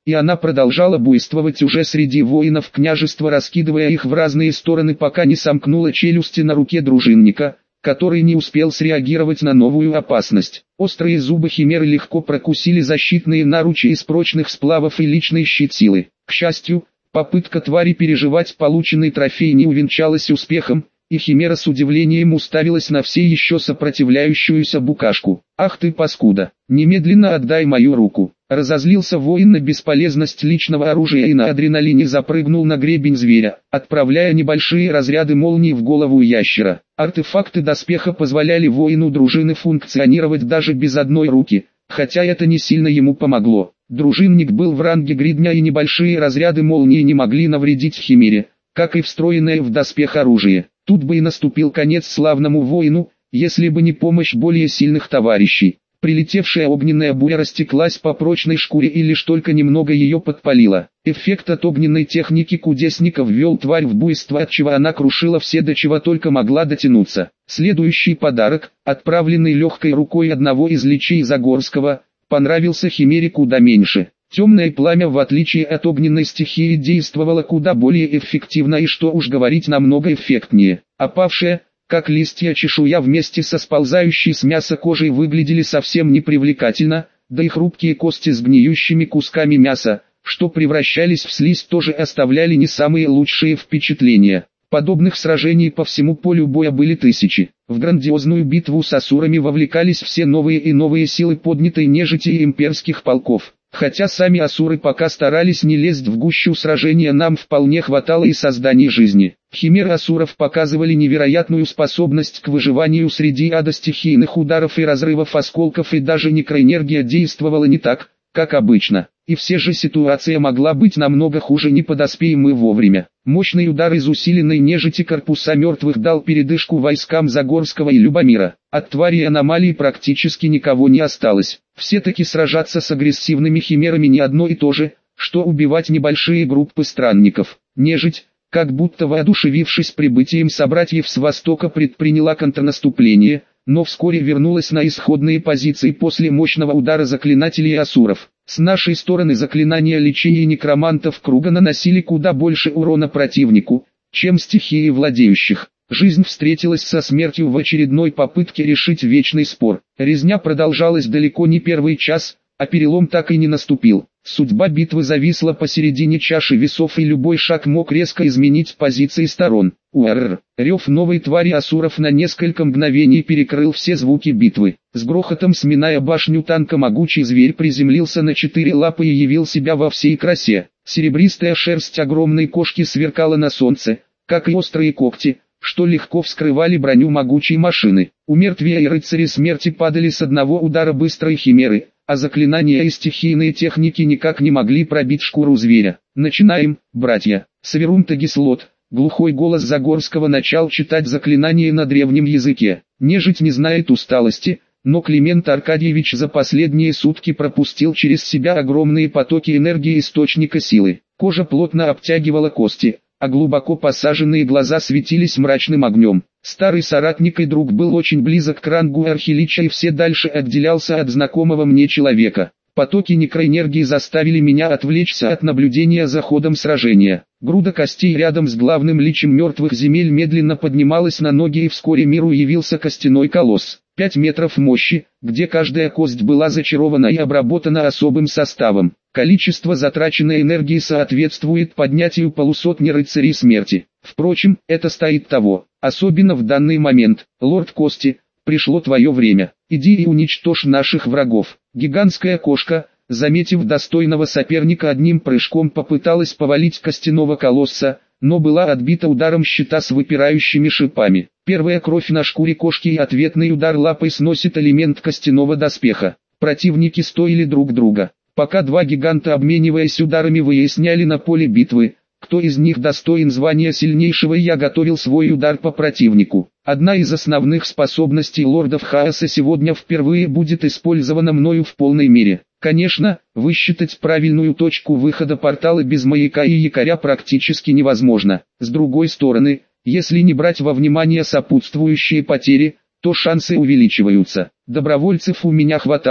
и она продолжала буйствовать уже среди воинов княжества, раскидывая их в разные стороны, пока не сомкнула челюсти на руке дружинника, который не успел среагировать на новую опасность. Острые зубы химеры легко прокусили защитные наручи из прочных сплавов и личный щит силы. К счастью, попытка твари переживать полученный трофей не увенчалась успехом, и химера с удивлением уставилась на все еще сопротивляющуюся букашку. «Ах ты паскуда! Немедленно отдай мою руку!» Разозлился воин на бесполезность личного оружия и на адреналине запрыгнул на гребень зверя, отправляя небольшие разряды молний в голову ящера. Артефакты доспеха позволяли воину дружины функционировать даже без одной руки, хотя это не сильно ему помогло. Дружинник был в ранге гридня, и небольшие разряды молнии не могли навредить химере, как и встроенное в доспех оружие. Тут бы и наступил конец славному воину, если бы не помощь более сильных товарищей. Прилетевшая огненная буря растеклась по прочной шкуре и лишь только немного ее подпалила. Эффект от огненной техники кудесника ввел тварь в буйство, отчего она крушила все, до чего только могла дотянуться. Следующий подарок, отправленный легкой рукой одного из личей Загорского, понравился химере куда меньше. Темное пламя, в отличие от огненной стихии, действовало куда более эффективно и, что уж говорить, намного эффектнее. Опавшая, как листья, чешуя вместе со сползающей с мяса кожей выглядели совсем непривлекательно, да и хрупкие кости с гниющими кусками мяса, что превращались в слизь, тоже оставляли не самые лучшие впечатления. Подобных сражений по всему полю боя были тысячи. В грандиозную битву с асурами вовлекались все новые и новые силы поднятой нежити и имперских полков. Хотя сами асуры пока старались не лезть в гущу сражения, нам вполне хватало и созданий жизни. Химеры асуров показывали невероятную способность к выживанию среди ада стихийных ударов и разрывов осколков, и даже некроэнергия действовала не так, как обычно. И все же ситуация могла быть намного хуже, не подоспеем мы вовремя. Мощный удар из усиленной нежити корпуса мертвых дал передышку войскам Загорского и Любомира. От тварей аномалий практически никого не осталось. Все-таки сражаться с агрессивными химерами не одно и то же, что убивать небольшие группы странников. Нежить, как будто воодушевившись прибытием собратьев с востока, предприняла контрнаступление, но вскоре вернулась на исходные позиции после мощного удара заклинателей асуров. С нашей стороны заклинания личей и некромантов круга наносили куда больше урона противнику, чем стихии владеющих. Жизнь встретилась со смертью в очередной попытке решить вечный спор. Резня продолжалась далеко не первый час, а перелом так и не наступил. Судьба битвы зависла посередине чаши весов, и любой шаг мог резко изменить позиции сторон. Уарр! Рев новой твари асуров на несколько мгновений перекрыл все звуки битвы. С грохотом сминая башню танка, могучий зверь приземлился на четыре лапы и явил себя во всей красе. Серебристая шерсть огромной кошки сверкала на солнце, как и острые когти, что легко вскрывали броню могучей машины. У мертвия и рыцари смерти падали с одного удара быстрой химеры, а заклинания и стихийные техники никак не могли пробить шкуру зверя. «Начинаем, братья!» Саверун Тагислот, глухой голос Загорского, начал читать заклинание на древнем языке. Нежить не знает усталости, но Климент Аркадьевич за последние сутки пропустил через себя огромные потоки энергии источника силы. Кожа плотно обтягивала кости, а глубоко посаженные глаза светились мрачным огнем. Старый соратник и друг был очень близок к рангу архилича и все дальше отделялся от знакомого мне человека. Потоки некроэнергии заставили меня отвлечься от наблюдения за ходом сражения. Груда костей рядом с главным личем мертвых земель медленно поднималась на ноги, и вскоре миру явился костяной колосс. Пять метров мощи, где каждая кость была зачарована и обработана особым составом. Количество затраченной энергии соответствует поднятию полусотни рыцарей смерти. Впрочем, это стоит того, особенно в данный момент. Лорд Кости, пришло твое время. Иди и уничтожь наших врагов. Гигантская кошка, заметив достойного соперника, одним прыжком попыталась повалить костяного колосса, но была отбита ударом щита с выпирающими шипами. Первая кровь на шкуре кошки и ответный удар лапой сносит элемент костяного доспеха. Противники стоили друг друга. Пока два гиганта, обмениваясь ударами, выясняли на поле битвы, кто из них достоин звания сильнейшего, я готовил свой удар по противнику. Одна из основных способностей лордов хаоса сегодня впервые будет использована мною в полной мере. Конечно, высчитать правильную точку выхода портала без маяка и якоря практически невозможно. С другой стороны, если не брать во внимание сопутствующие потери, то шансы увеличиваются. Добровольцев у меня хватало,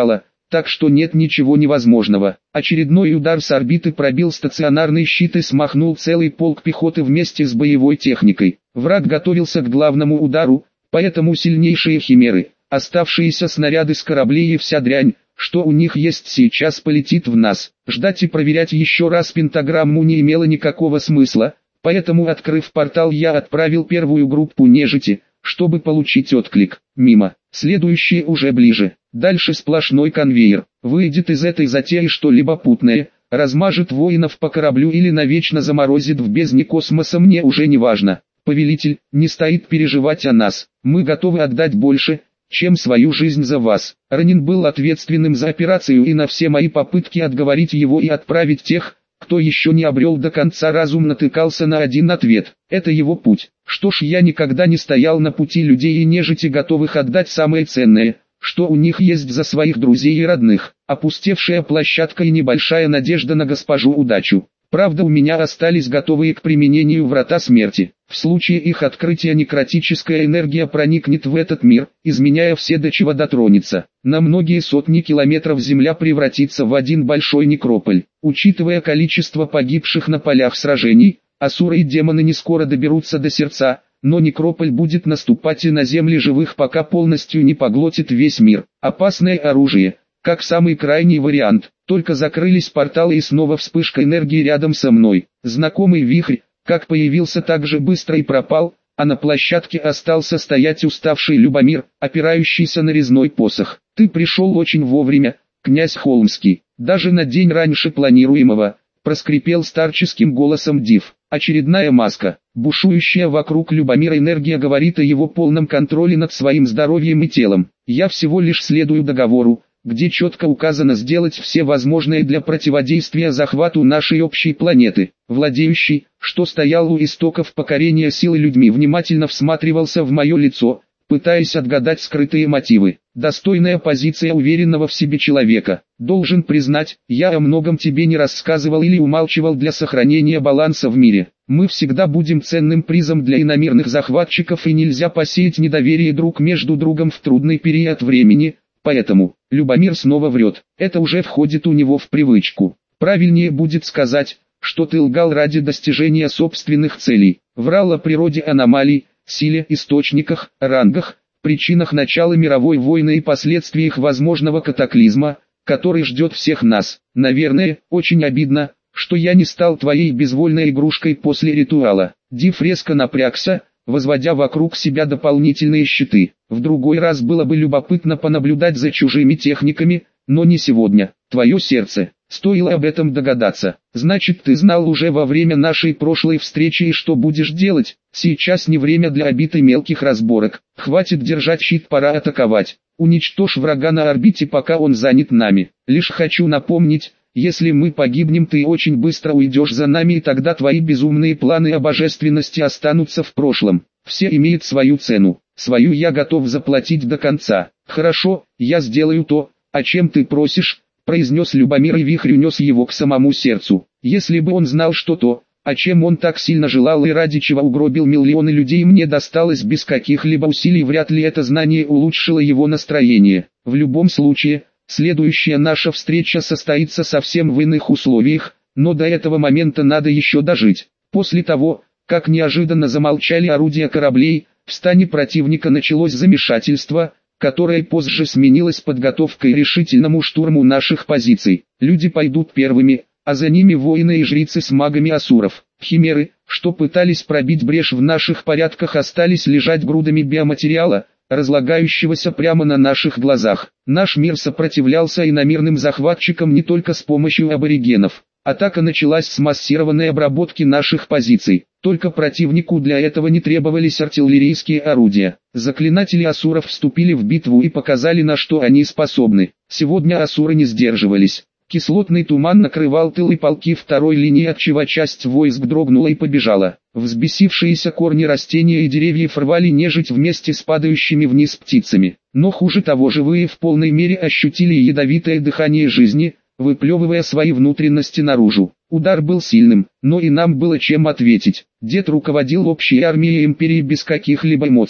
так что нет ничего невозможного. Очередной удар с орбиты пробил стационарный щит и смахнул целый полк пехоты вместе с боевой техникой. Враг готовился к главному удару, поэтому сильнейшие химеры, оставшиеся снаряды с кораблей и вся дрянь, что у них есть сейчас, полетит в нас. Ждать и проверять еще раз пентаграмму не имело никакого смысла, поэтому, открыв портал, я отправил первую группу нежити, чтобы получить отклик. Мимо. Следующие уже ближе. Дальше сплошной конвейер. Выйдет из этой затеи что-либо путное, размажет воинов по кораблю или навечно заморозит в бездне космоса, мне уже не важно. Повелитель, не стоит переживать о нас. Мы готовы отдать больше, чем свою жизнь за вас. Ранин был ответственным за операцию, и на все мои попытки отговорить его и отправить тех, кто еще не обрел до конца разум, натыкался на один ответ. Это его путь. Что ж, я никогда не стоял на пути людей и нежити, готовых отдать самое ценное, что у них есть, за своих друзей и родных. Опустевшая площадка и небольшая надежда на госпожу удачу. Правда, у меня остались готовые к применению врата смерти. В случае их открытия некротическая энергия проникнет в этот мир, изменяя все, до чего дотронется. На многие сотни километров земля превратится в один большой некрополь. Учитывая количество погибших на полях сражений, асуры и демоны не скоро доберутся до сердца, но некрополь будет наступать и на земли живых, пока полностью не поглотит весь мир. Опасное оружие, как самый крайний вариант. Только закрылись порталы и снова вспышка энергии рядом со мной. Знакомый вихрь, как появился, так же быстро и пропал, а на площадке остался стоять уставший Любомир, опирающийся на резной посох. Ты пришел очень вовремя, князь Холмский, даже на день раньше планируемого, проскрипел старческим голосом Див. Очередная маска, бушующая вокруг Любомира энергия говорит о его полном контроле над своим здоровьем и телом. Я всего лишь следую договору, где четко указано сделать все возможное для противодействия захвату нашей общей планеты. Владеющий, что стоял у истоков покорения силы людьми, внимательно всматривался в мое лицо, пытаясь отгадать скрытые мотивы. Достойная позиция уверенного в себе человека. Должен признать, я о многом тебе не рассказывал или умалчивал для сохранения баланса в мире. Мы всегда будем ценным призом для иномирных захватчиков, и нельзя посеять недоверие друг между другом в трудный период времени. Поэтому, Любомир снова врет, это уже входит у него в привычку. Правильнее будет сказать, что ты лгал ради достижения собственных целей. Врал о природе аномалий, силе, источниках, рангах, причинах начала мировой войны и последствиях возможного катаклизма, который ждет всех нас. Наверное, очень обидно, что я не стал твоей безвольной игрушкой после ритуала. Див резко напрягся, возводя вокруг себя дополнительные щиты. В другой раз было бы любопытно понаблюдать за чужими техниками, но не сегодня. Твое сердце. Стоило об этом догадаться. Значит, ты знал уже во время нашей прошлой встречи, и что будешь делать? Сейчас не время для обид и мелких разборок. Хватит держать щит, пора атаковать. Уничтожь врага на орбите, пока он занят нами. Лишь хочу напомнить, если мы погибнем, ты очень быстро уйдешь за нами, и тогда твои безумные планы о божественности останутся в прошлом. Все имеют свою цену. Свою я готов заплатить до конца. Хорошо, я сделаю то, о чем ты просишь, произнес Любомир, и вихрь унес его к самому сердцу. Если бы он знал, что то, о чем он так сильно желал и ради чего угробил миллионы людей, мне досталось без каких-либо усилий, вряд ли это знание улучшило его настроение. В любом случае, следующая наша встреча состоится совсем в иных условиях, но до этого момента надо еще дожить. После того, как неожиданно замолчали орудия кораблей, в стане противника началось замешательство, которое позже сменилось подготовкой к решительному штурму наших позиций. Люди пойдут первыми, а за ними воины и жрицы с магами асуров. Химеры, что пытались пробить брешь в наших порядках, остались лежать грудами биоматериала, разлагающегося прямо на наших глазах. Наш мир сопротивлялся иномирным захватчикам не только с помощью аборигенов. Атака началась с массированной обработки наших позиций. Только противнику для этого не требовались артиллерийские орудия. Заклинатели асуров вступили в битву и показали, на что они способны. Сегодня асуры не сдерживались. Кислотный туман накрывал тылы полки второй линии, отчего часть войск дрогнула и побежала. Взбесившиеся корни растения и деревьев рвали нежить вместе с падающими вниз птицами. Но хуже того, живые в полной мере ощутили ядовитое дыхание жизни, выплевывая свои внутренности наружу. Удар был сильным, но и нам было чем ответить. Дед руководил общей армией империи без каких-либо эмоций.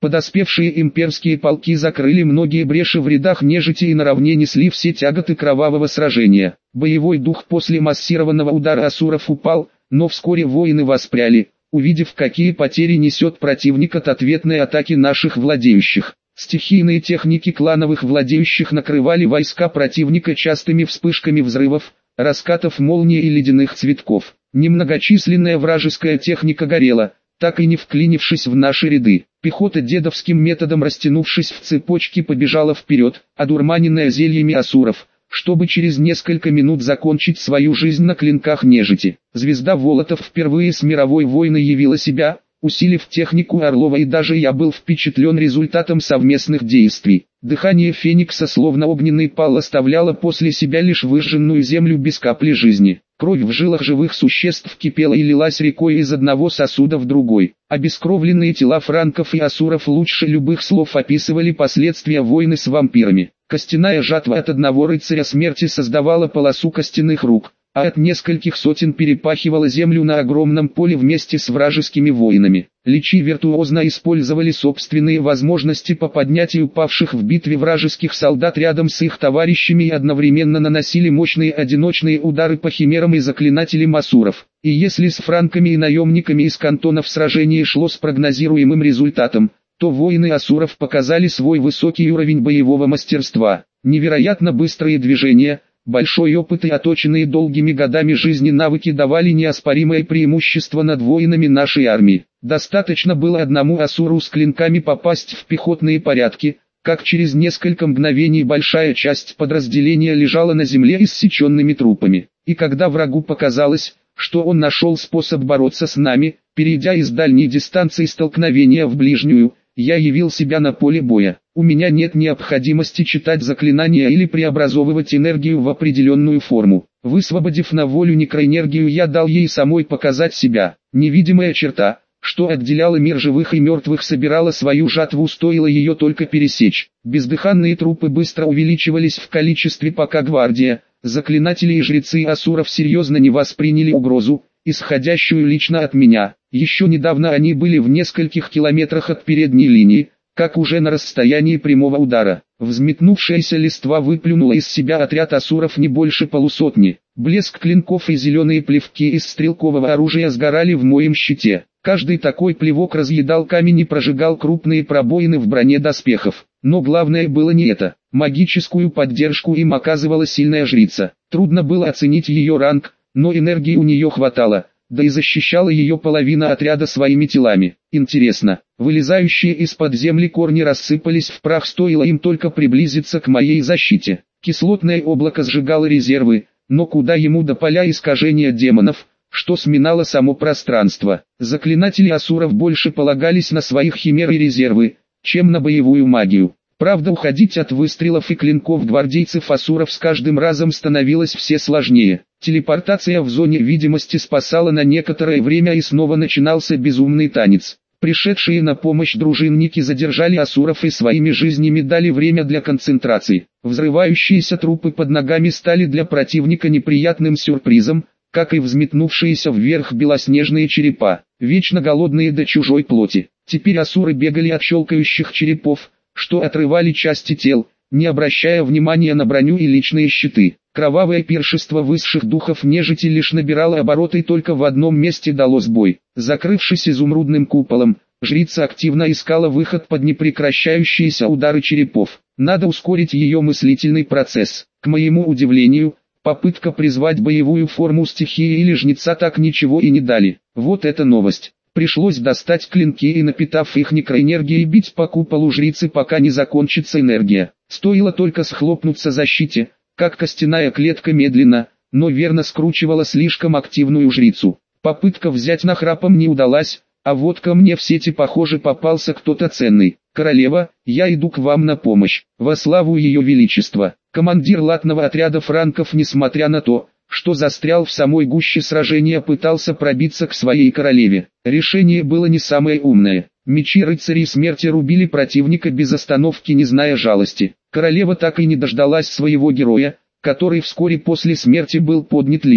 Подоспевшие имперские полки закрыли многие бреши в рядах нежити и наравне несли все тяготы кровавого сражения. Боевой дух после массированного удара асуров упал, но вскоре воины воспряли, увидев, какие потери несет противник от ответной атаки наших владеющих. Стихийные техники клановых владеющих накрывали войска противника частыми вспышками взрывов, раскатов молний и ледяных цветков. Немногочисленная вражеская техника горела, так и не вклинившись в наши ряды. Пехота дедовским методом, растянувшись в цепочке, побежала вперед, одурманенная зельями асуров, чтобы через несколько минут закончить свою жизнь на клинках нежити. Звезда Волотов впервые с мировой войны явила себя, усилив технику Орлова, и даже я был впечатлен результатом совместных действий. Дыхание Феникса словно огненный пал оставляло после себя лишь выжженную землю без капли жизни. Кровь в жилах живых существ кипела и лилась рекой из одного сосуда в другой. Обескровленные тела франков и асуров лучше любых слов описывали последствия войны с вампирами. Костяная жатва от одного рыцаря смерти создавала полосу костяных рук, а от нескольких сотен перепахивала землю на огромном поле вместе с вражескими воинами. Личи виртуозно использовали собственные возможности по поднятию павших в битве вражеских солдат рядом с их товарищами и одновременно наносили мощные одиночные удары по химерам и заклинателям асуров. И если с франками и наемниками из кантонов сражение шло с прогнозируемым результатом, то воины асуров показали свой высокий уровень боевого мастерства. Невероятно быстрые движения, большой опыт и оточенные долгими годами жизни навыки давали неоспоримое преимущество над воинами нашей армии. Достаточно было одному асуру с клинками попасть в пехотные порядки, как через несколько мгновений большая часть подразделения лежала на земле иссеченными трупами. И когда врагу показалось, что он нашел способ бороться с нами, перейдя из дальней дистанции столкновения в ближнюю, я явил себя на поле боя. У меня нет необходимости читать заклинания или преобразовывать энергию в определенную форму. Высвободив на волю некроэнергию, я дал ей самой показать себя. Невидимая черта, что отделяла мир живых и мертвых, собирала свою жатву, стоило ее только пересечь. Бездыханные трупы быстро увеличивались в количестве, пока гвардия, заклинатели и жрецы асуров серьезно не восприняли угрозу, исходящую лично от меня. Еще недавно они были в нескольких километрах от передней линии, как уже на расстоянии прямого удара. Взметнувшаяся листва выплюнула из себя отряд асуров не больше полусотни. Блеск клинков и зеленые плевки из стрелкового оружия сгорали в моем щите. Каждый такой плевок разъедал камень и прожигал крупные пробоины в броне доспехов. Но главное было не это. Магическую поддержку им оказывала сильная жрица. Трудно было оценить ее ранг, но энергии у нее хватало, да и защищала ее половина отряда своими телами. Интересно, вылезающие из-под земли корни рассыпались в прах, стоило им только приблизиться к моей защите. Кислотное облако сжигало резервы, но куда ему до поля искажения демонов, что сминало само пространство. Заклинатели асуров больше полагались на своих химер и резервы, чем на боевую магию. Правда, уходить от выстрелов и клинков гвардейцев асуров с каждым разом становилось все сложнее. Телепортация в зоне видимости спасала на некоторое время, и снова начинался безумный танец. Пришедшие на помощь дружинники задержали асуров и своими жизнями дали время для концентрации. Взрывающиеся трупы под ногами стали для противника неприятным сюрпризом, как и взметнувшиеся вверх белоснежные черепа, вечно голодные до чужой плоти. Теперь асуры бегали от щелкающих черепов, что отрывали части тел, не обращая внимания на броню и личные щиты. Кровавое пиршество высших духов нежити лишь набирало обороты, и только в одном месте дало сбой. Закрывшись изумрудным куполом, жрица активно искала выход под непрекращающиеся удары черепов. Надо ускорить ее мыслительный процесс. К моему удивлению, попытка призвать боевую форму стихии или жнеца так ничего и не дали. Вот это новость. Пришлось достать клинки и, напитав их некроэнергией, бить по куполу жрицы, пока не закончится энергия. Стоило только схлопнуться защите, как костяная клетка медленно, но верно скручивала слишком активную жрицу. Попытка взять нахрапом не удалась, а вот ко мне в сети, похоже, попался кто-то ценный. «Королева, я иду к вам на помощь, во славу ее величества». Командир латного отряда франков, несмотря на то, что застрял в самой гуще сражения, пытался пробиться к своей королеве. Решение было не самое умное. Мечи рыцарей смерти рубили противника без остановки, не зная жалости. Королева так и не дождалась своего героя, который вскоре после смерти был поднят личами.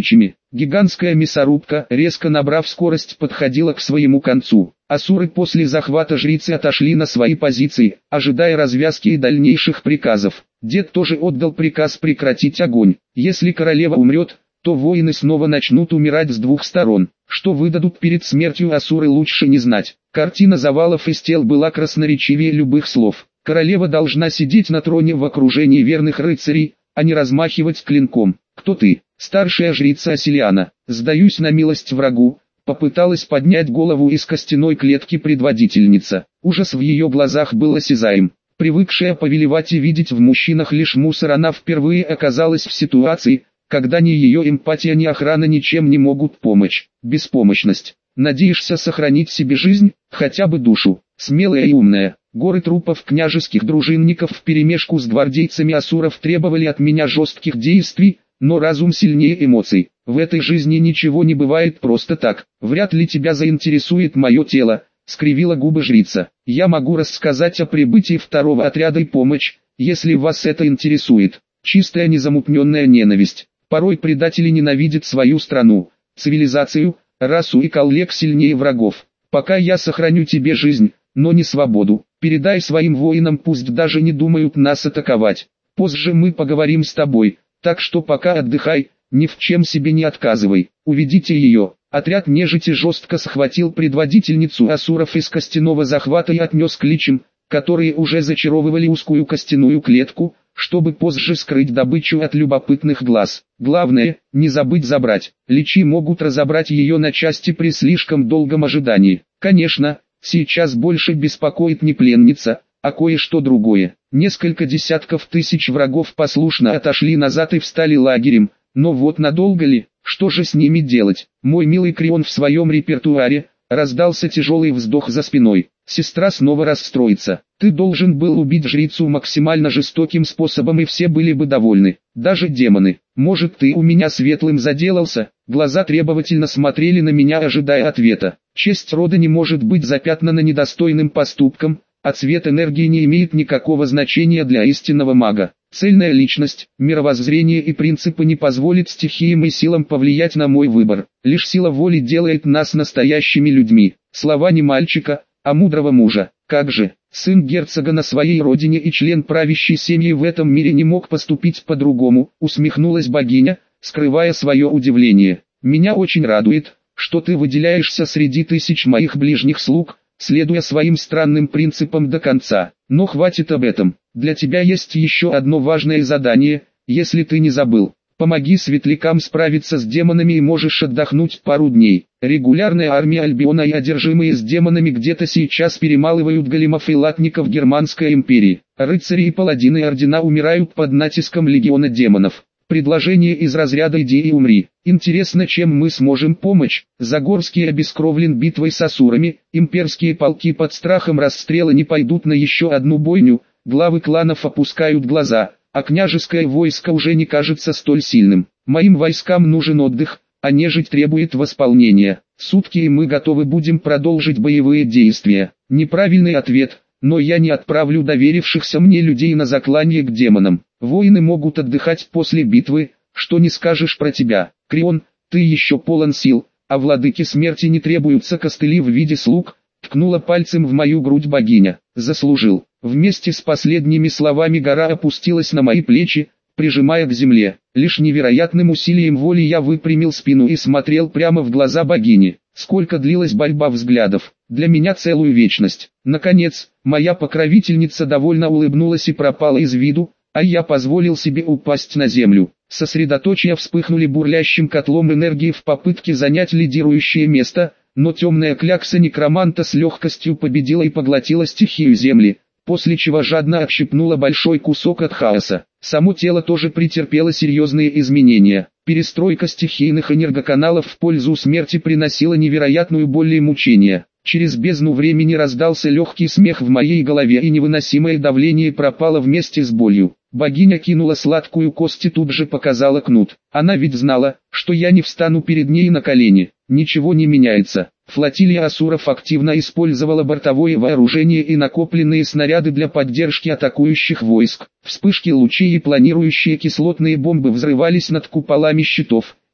Гигантская мясорубка, резко набрав скорость, подходила к своему концу. Асуры после захвата жрицы отошли на свои позиции, ожидая развязки и дальнейших приказов. Дед тоже отдал приказ прекратить огонь. Если королева умрет, то воины снова начнут умирать с двух сторон. Что выдадут перед смертью асуры, лучше не знать. Картина завалов из тел была красноречивее любых слов. Королева должна сидеть на троне в окружении верных рыцарей, а не размахивать клинком. «Кто ты?» «Старшая жрица Асилиана. Сдаюсь на милость врагу», — попыталась поднять голову из костяной клетки предводительница. Ужас в ее глазах был осязаем. Привыкшая повелевать и видеть в мужчинах лишь мусор, она впервые оказалась в ситуации, когда ни ее эмпатия, ни охрана ничем не могут помочь. Беспомощность. Надеешься сохранить себе жизнь, хотя бы душу. Смелая и умная. Горы трупов княжеских дружинников вперемешку с гвардейцами асуров требовали от меня жестких действий, но разум сильнее эмоций. В этой жизни ничего не бывает просто так. Вряд ли тебя заинтересует мое тело, скривила губы жрица. Я могу рассказать о прибытии второго отряда и помощь, если вас это интересует. Чистая незамутненная ненависть. Порой предатели ненавидят свою страну, цивилизацию, расу и коллег сильнее врагов. Пока я сохраню тебе жизнь, но не свободу. Передай своим воинам, пусть даже не думают нас атаковать. Позже мы поговорим с тобой. Так что пока отдыхай, ни в чем себе не отказывай. Уведите ее. Отряд нежити жестко схватил предводительницу асуров из костяного захвата и отнес к личам, которые уже зачаровывали узкую костяную клетку, чтобы позже скрыть добычу от любопытных глаз. Главное, не забыть забрать. Личи могут разобрать ее на части при слишком долгом ожидании. Конечно, сейчас больше беспокоит не пленница, а кое-что другое. Несколько десятков тысяч врагов послушно отошли назад и встали лагерем, но вот надолго ли, что же с ними делать? Мой милый Крион в своем репертуаре, раздался тяжелый вздох за спиной. Сестра снова расстроится. Ты должен был убить жрицу максимально жестоким способом, и все были бы довольны, даже демоны. Может, ты у меня светлым заделался? Глаза требовательно смотрели на меня, ожидая ответа. Честь рода не может быть запятнана недостойным поступком, а цвет энергии не имеет никакого значения для истинного мага. Цельная личность, мировоззрение и принципы не позволят стихиям и силам повлиять на мой выбор. Лишь сила воли делает нас настоящими людьми. Слова не мальчика, а мудрого мужа. Как же, сын герцога на своей родине и член правящей семьи в этом мире не мог поступить по-другому, усмехнулась богиня, скрывая свое удивление. Меня очень радует, что ты выделяешься среди тысяч моих ближних слуг, следуя своим странным принципам до конца. Но хватит об этом. Для тебя есть еще одно важное задание, если ты не забыл. Помоги светлякам справиться с демонами и можешь отдохнуть пару дней. Регулярная армия Альбиона и одержимые с демонами где-то сейчас перемалывают големов и латников Германской империи. Рыцари и паладины ордена умирают под натиском легиона демонов. Предложение из разряда «иди и умри». Интересно, чем мы сможем помочь? Загорский обескровлен битвой с асурами, имперские полки под страхом расстрела не пойдут на еще одну бойню, главы кланов опускают глаза, а княжеское войско уже не кажется столь сильным. Моим войскам нужен отдых, а нежить требует восполнения. Сутки и мы готовы будем продолжить боевые действия. Неправильный ответ, но я не отправлю доверившихся мне людей на заклание к демонам. Воины могут отдыхать после битвы, что не скажешь про тебя. Крион, ты еще полон сил, а владыке смерти не требуются костыли в виде слуг, ткнула пальцем в мою грудь богиня. Заслужил. Вместе с последними словами гора опустилась на мои плечи, прижимая к земле. Лишь невероятным усилием воли я выпрямил спину и смотрел прямо в глаза богини. Сколько длилась борьба взглядов? Для меня целую вечность. Наконец, моя покровительница довольно улыбнулась и пропала из виду, а я позволил себе упасть на землю. Сосредоточия вспыхнули бурлящим котлом энергии в попытке занять лидирующее место, но темная клякса некроманта с легкостью победила и поглотила стихию земли, после чего жадно отщипнула большой кусок от хаоса. Само тело тоже претерпело серьезные изменения. Перестройка стихийных энергоканалов в пользу смерти приносила невероятную боль и мучения. Через бездну времени раздался легкий смех в моей голове, и невыносимое давление пропало вместе с болью. Богиня кинула сладкую кость и тут же показала кнут. Она ведь знала, что я не встану перед ней на колени. Ничего не меняется. Флотилия асуров активно использовала бортовое вооружение и накопленные снаряды для поддержки атакующих войск. Вспышки лучей и планирующие кислотные бомбы взрывались над куполами щитов,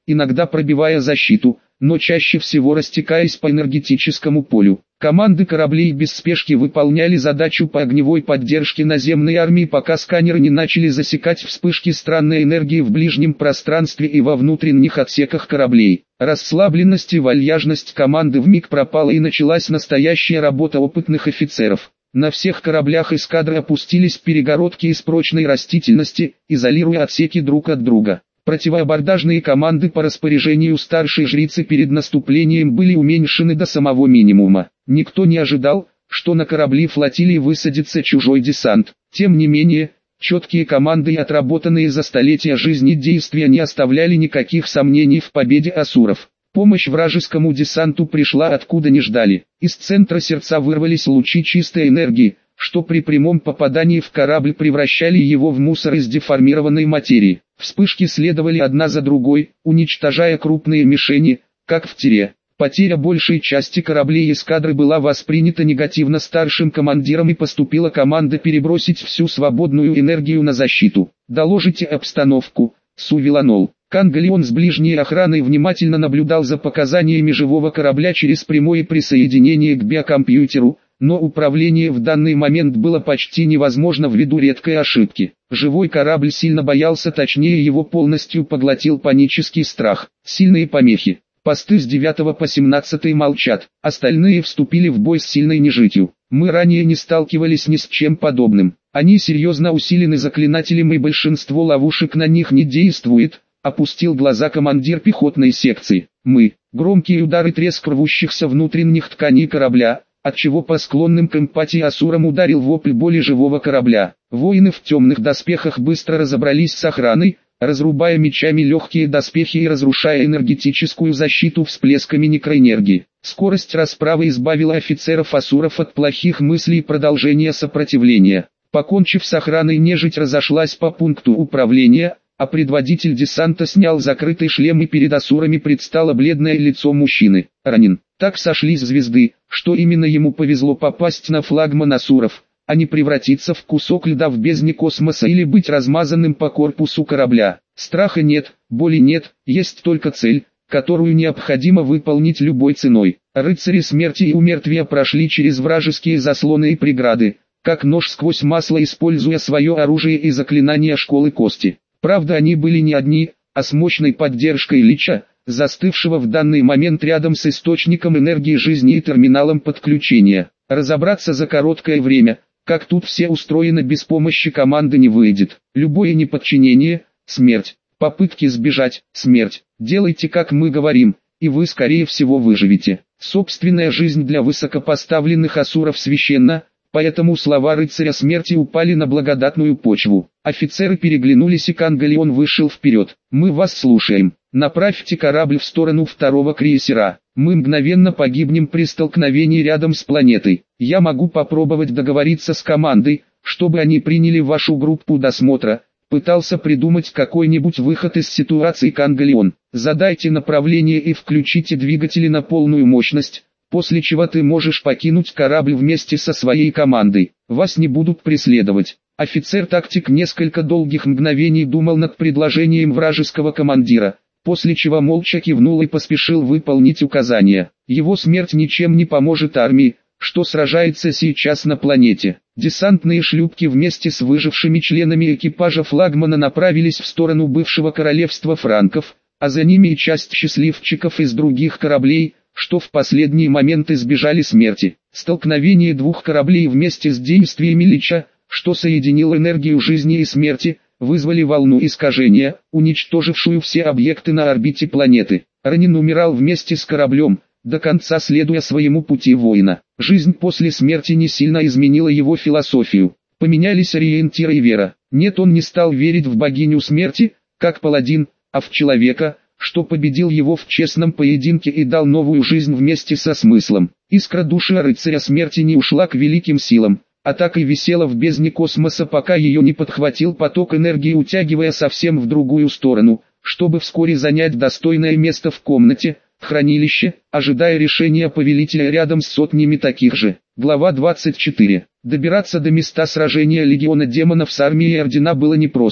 иногда пробивая защиту, но чаще всего растекаясь по энергетическому полю. Команды кораблей без спешки выполняли задачу по огневой поддержке наземной армии, пока сканеры не начали засекать вспышки странной энергии в ближнем пространстве и во внутренних отсеках кораблей. Расслабленность и вальяжность команды вмиг пропала, и началась настоящая работа опытных офицеров. На всех кораблях эскадры опустились перегородки из прочной растительности, изолируя отсеки друг от друга. Противоабордажные команды по распоряжению старшей жрицы перед наступлением были уменьшены до самого минимума. Никто не ожидал, что на корабли флотилии высадится чужой десант. Тем не менее, четкие команды и отработанные за столетия жизни действия не оставляли никаких сомнений в победе асуров. Помощь вражескому десанту пришла откуда не ждали. Из центра сердца вырвались лучи чистой энергии, что при прямом попадании в корабль превращали его в мусор из деформированной материи. Вспышки следовали одна за другой, уничтожая крупные мишени, как в тире. Потеря большей части кораблей эскадры была воспринята негативно старшим командиром, и поступила команда перебросить всю свободную энергию на защиту. «Доложите обстановку, Сувиланол». Кангалеон с ближней охраной внимательно наблюдал за показаниями живого корабля через прямое присоединение к биокомпьютеру, но управление в данный момент было почти невозможно ввиду редкой ошибки. Живой корабль сильно боялся, точнее его полностью поглотил панический страх. Сильные помехи. Посты с девятого по семнадцатый молчат, остальные вступили в бой с сильной нежитью. Мы ранее не сталкивались ни с чем подобным. Они серьезно усилены заклинателем, и большинство ловушек на них не действует, опустил глаза командир пехотной секции. Мы. Громкие удары, треск рвущихся внутренних тканей корабля, отчего по склонным к эмпатии асурам ударил вопль боли живого корабля. Воины в темных доспехах быстро разобрались с охраной, разрубая мечами легкие доспехи и разрушая энергетическую защиту всплесками некроэнергии. Скорость расправы избавила офицеров асуров от плохих мыслей и продолжения сопротивления. Покончив с охраной, нежить разошлась по пункту управления, а предводитель десанта снял закрытый шлем, и перед асурами предстало бледное лицо мужчины. Ранен. Так сошлись звезды, что именно ему повезло попасть на флагман асуров, а не превратиться в кусок льда в бездне космоса или быть размазанным по корпусу корабля. Страха нет, боли нет, есть только цель, которую необходимо выполнить любой ценой. Рыцари смерти и умертвия прошли через вражеские заслоны и преграды, как нож сквозь масло, используя свое оружие и заклинания школы кости. Правда, они были не одни, а с мощной поддержкой Лича, застывшего в данный момент рядом с источником энергии жизни и терминалом подключения. Разобраться за короткое время, как тут все устроено, без помощи команды не выйдет. Любое неподчинение – смерть. Попытки сбежать – смерть. Делайте, как мы говорим, и вы скорее всего выживете. Собственная жизнь для высокопоставленных асуров священна, поэтому слова рыцаря смерти упали на благодатную почву. Офицеры переглянулись, и Кангалеон вышел вперед. «Мы вас слушаем. Направьте корабль в сторону второго крейсера. Мы мгновенно погибнем при столкновении рядом с планетой. Я могу попробовать договориться с командой, чтобы они приняли вашу группу досмотра». Пытался придумать какой-нибудь выход из ситуации Кангалеон. «Задайте направление и включите двигатели на полную мощность, после чего ты можешь покинуть корабль вместе со своей командой. Вас не будут преследовать». Офицер-тактик несколько долгих мгновений думал над предложением вражеского командира, после чего молча кивнул и поспешил выполнить указания. Его смерть ничем не поможет армии, что сражается сейчас на планете. Десантные шлюпки вместе с выжившими членами экипажа флагмана направились в сторону бывшего королевства франков, а за ними и часть счастливчиков из других кораблей, что в последний момент избежали смерти. Столкновение двух кораблей вместе с действиями Лича, что соединил энергию жизни и смерти, вызвали волну искажения, уничтожившую все объекты на орбите планеты. Ранин умирал вместе с кораблем, до конца следуя своему пути воина. Жизнь после смерти не сильно изменила его философию. Поменялись ориентиры и вера. Нет, он не стал верить в богиню смерти, как паладин, а в человека, что победил его в честном поединке и дал новую жизнь вместе со смыслом. Искра души рыцаря смерти не ушла к великим силам, а так и висела в бездне космоса, пока ее не подхватил поток энергии, утягивая совсем в другую сторону, чтобы вскоре занять достойное место в комнате, хранилище, ожидая решения повелителя рядом с сотнями таких же. Глава двадцать четыре. Добираться до места сражения легиона демонов с армией Ордена было непросто.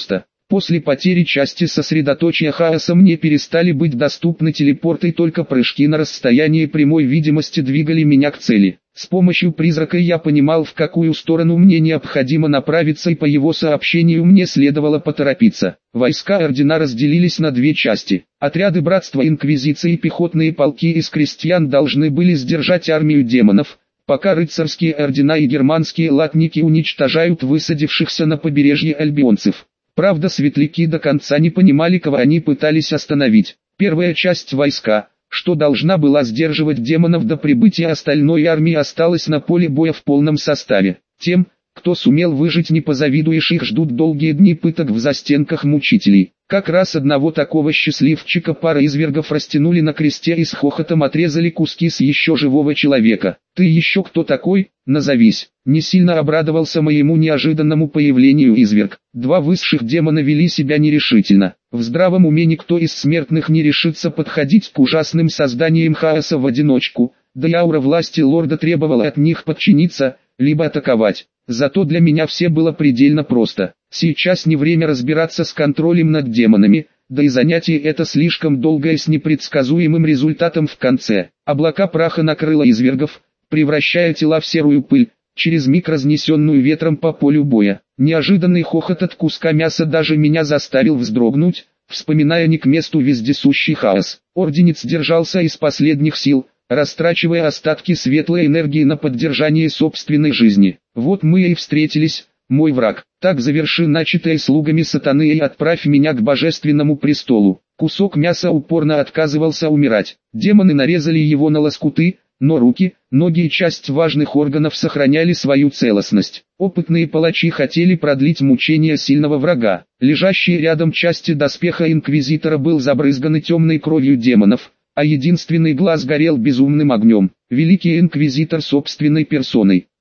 После потери части сосредоточия хаоса мне перестали быть доступны телепорты, и только прыжки на расстоянии прямой видимости двигали меня к цели. С помощью призрака я понимал, в какую сторону мне необходимо направиться, и по его сообщению мне следовало поторопиться. Войска ордена разделились на две части. Отряды Братства Инквизиции и пехотные полки из крестьян должны были сдержать армию демонов, пока рыцарские ордена и германские латники уничтожают высадившихся на побережье альбионцев. Правда, светляки до конца не понимали, кого они пытались остановить. Первая часть войска, что должна была сдерживать демонов до прибытия остальной армии, осталась на поле боя в полном составе. Тем, кто сумел выжить, не позавидуешь, их ждут долгие дни пыток в застенках мучителей. Как раз одного такого счастливчика пара извергов растянули на кресте и с хохотом отрезали куски с еще живого человека. «Ты еще кто такой? Назовись!» Не сильно обрадовался моему неожиданному появлению изверг. Два высших демона вели себя нерешительно. В здравом уме никто из смертных не решится подходить к ужасным созданиям хаоса в одиночку, да и аура власти лорда требовала от них подчиниться, либо атаковать. Зато для меня все было предельно просто. Сейчас не время разбираться с контролем над демонами, да и занятие это слишком долгое с непредсказуемым результатом в конце. Облака праха накрыло извергов, превращая тела в серую пыль, через миг разнесенную ветром по полю боя. Неожиданный хохот от куска мяса даже меня заставил вздрогнуть, вспоминая не к месту вездесущий хаос. Орденец держался из последних сил, растрачивая остатки светлой энергии на поддержание собственной жизни. Вот мы и встретились, мой враг. Так заверши начатое слугами сатаны и отправь меня к божественному престолу. Кусок мяса упорно отказывался умирать. Демоны нарезали его на лоскуты, но руки, ноги и часть важных органов сохраняли свою целостность. Опытные палачи хотели продлить мучения сильного врага. Лежащие рядом части доспеха инквизитора был забрызганы темной кровью демонов, а единственный глаз горел безумным огнем. Великий инквизитор собственной персоной.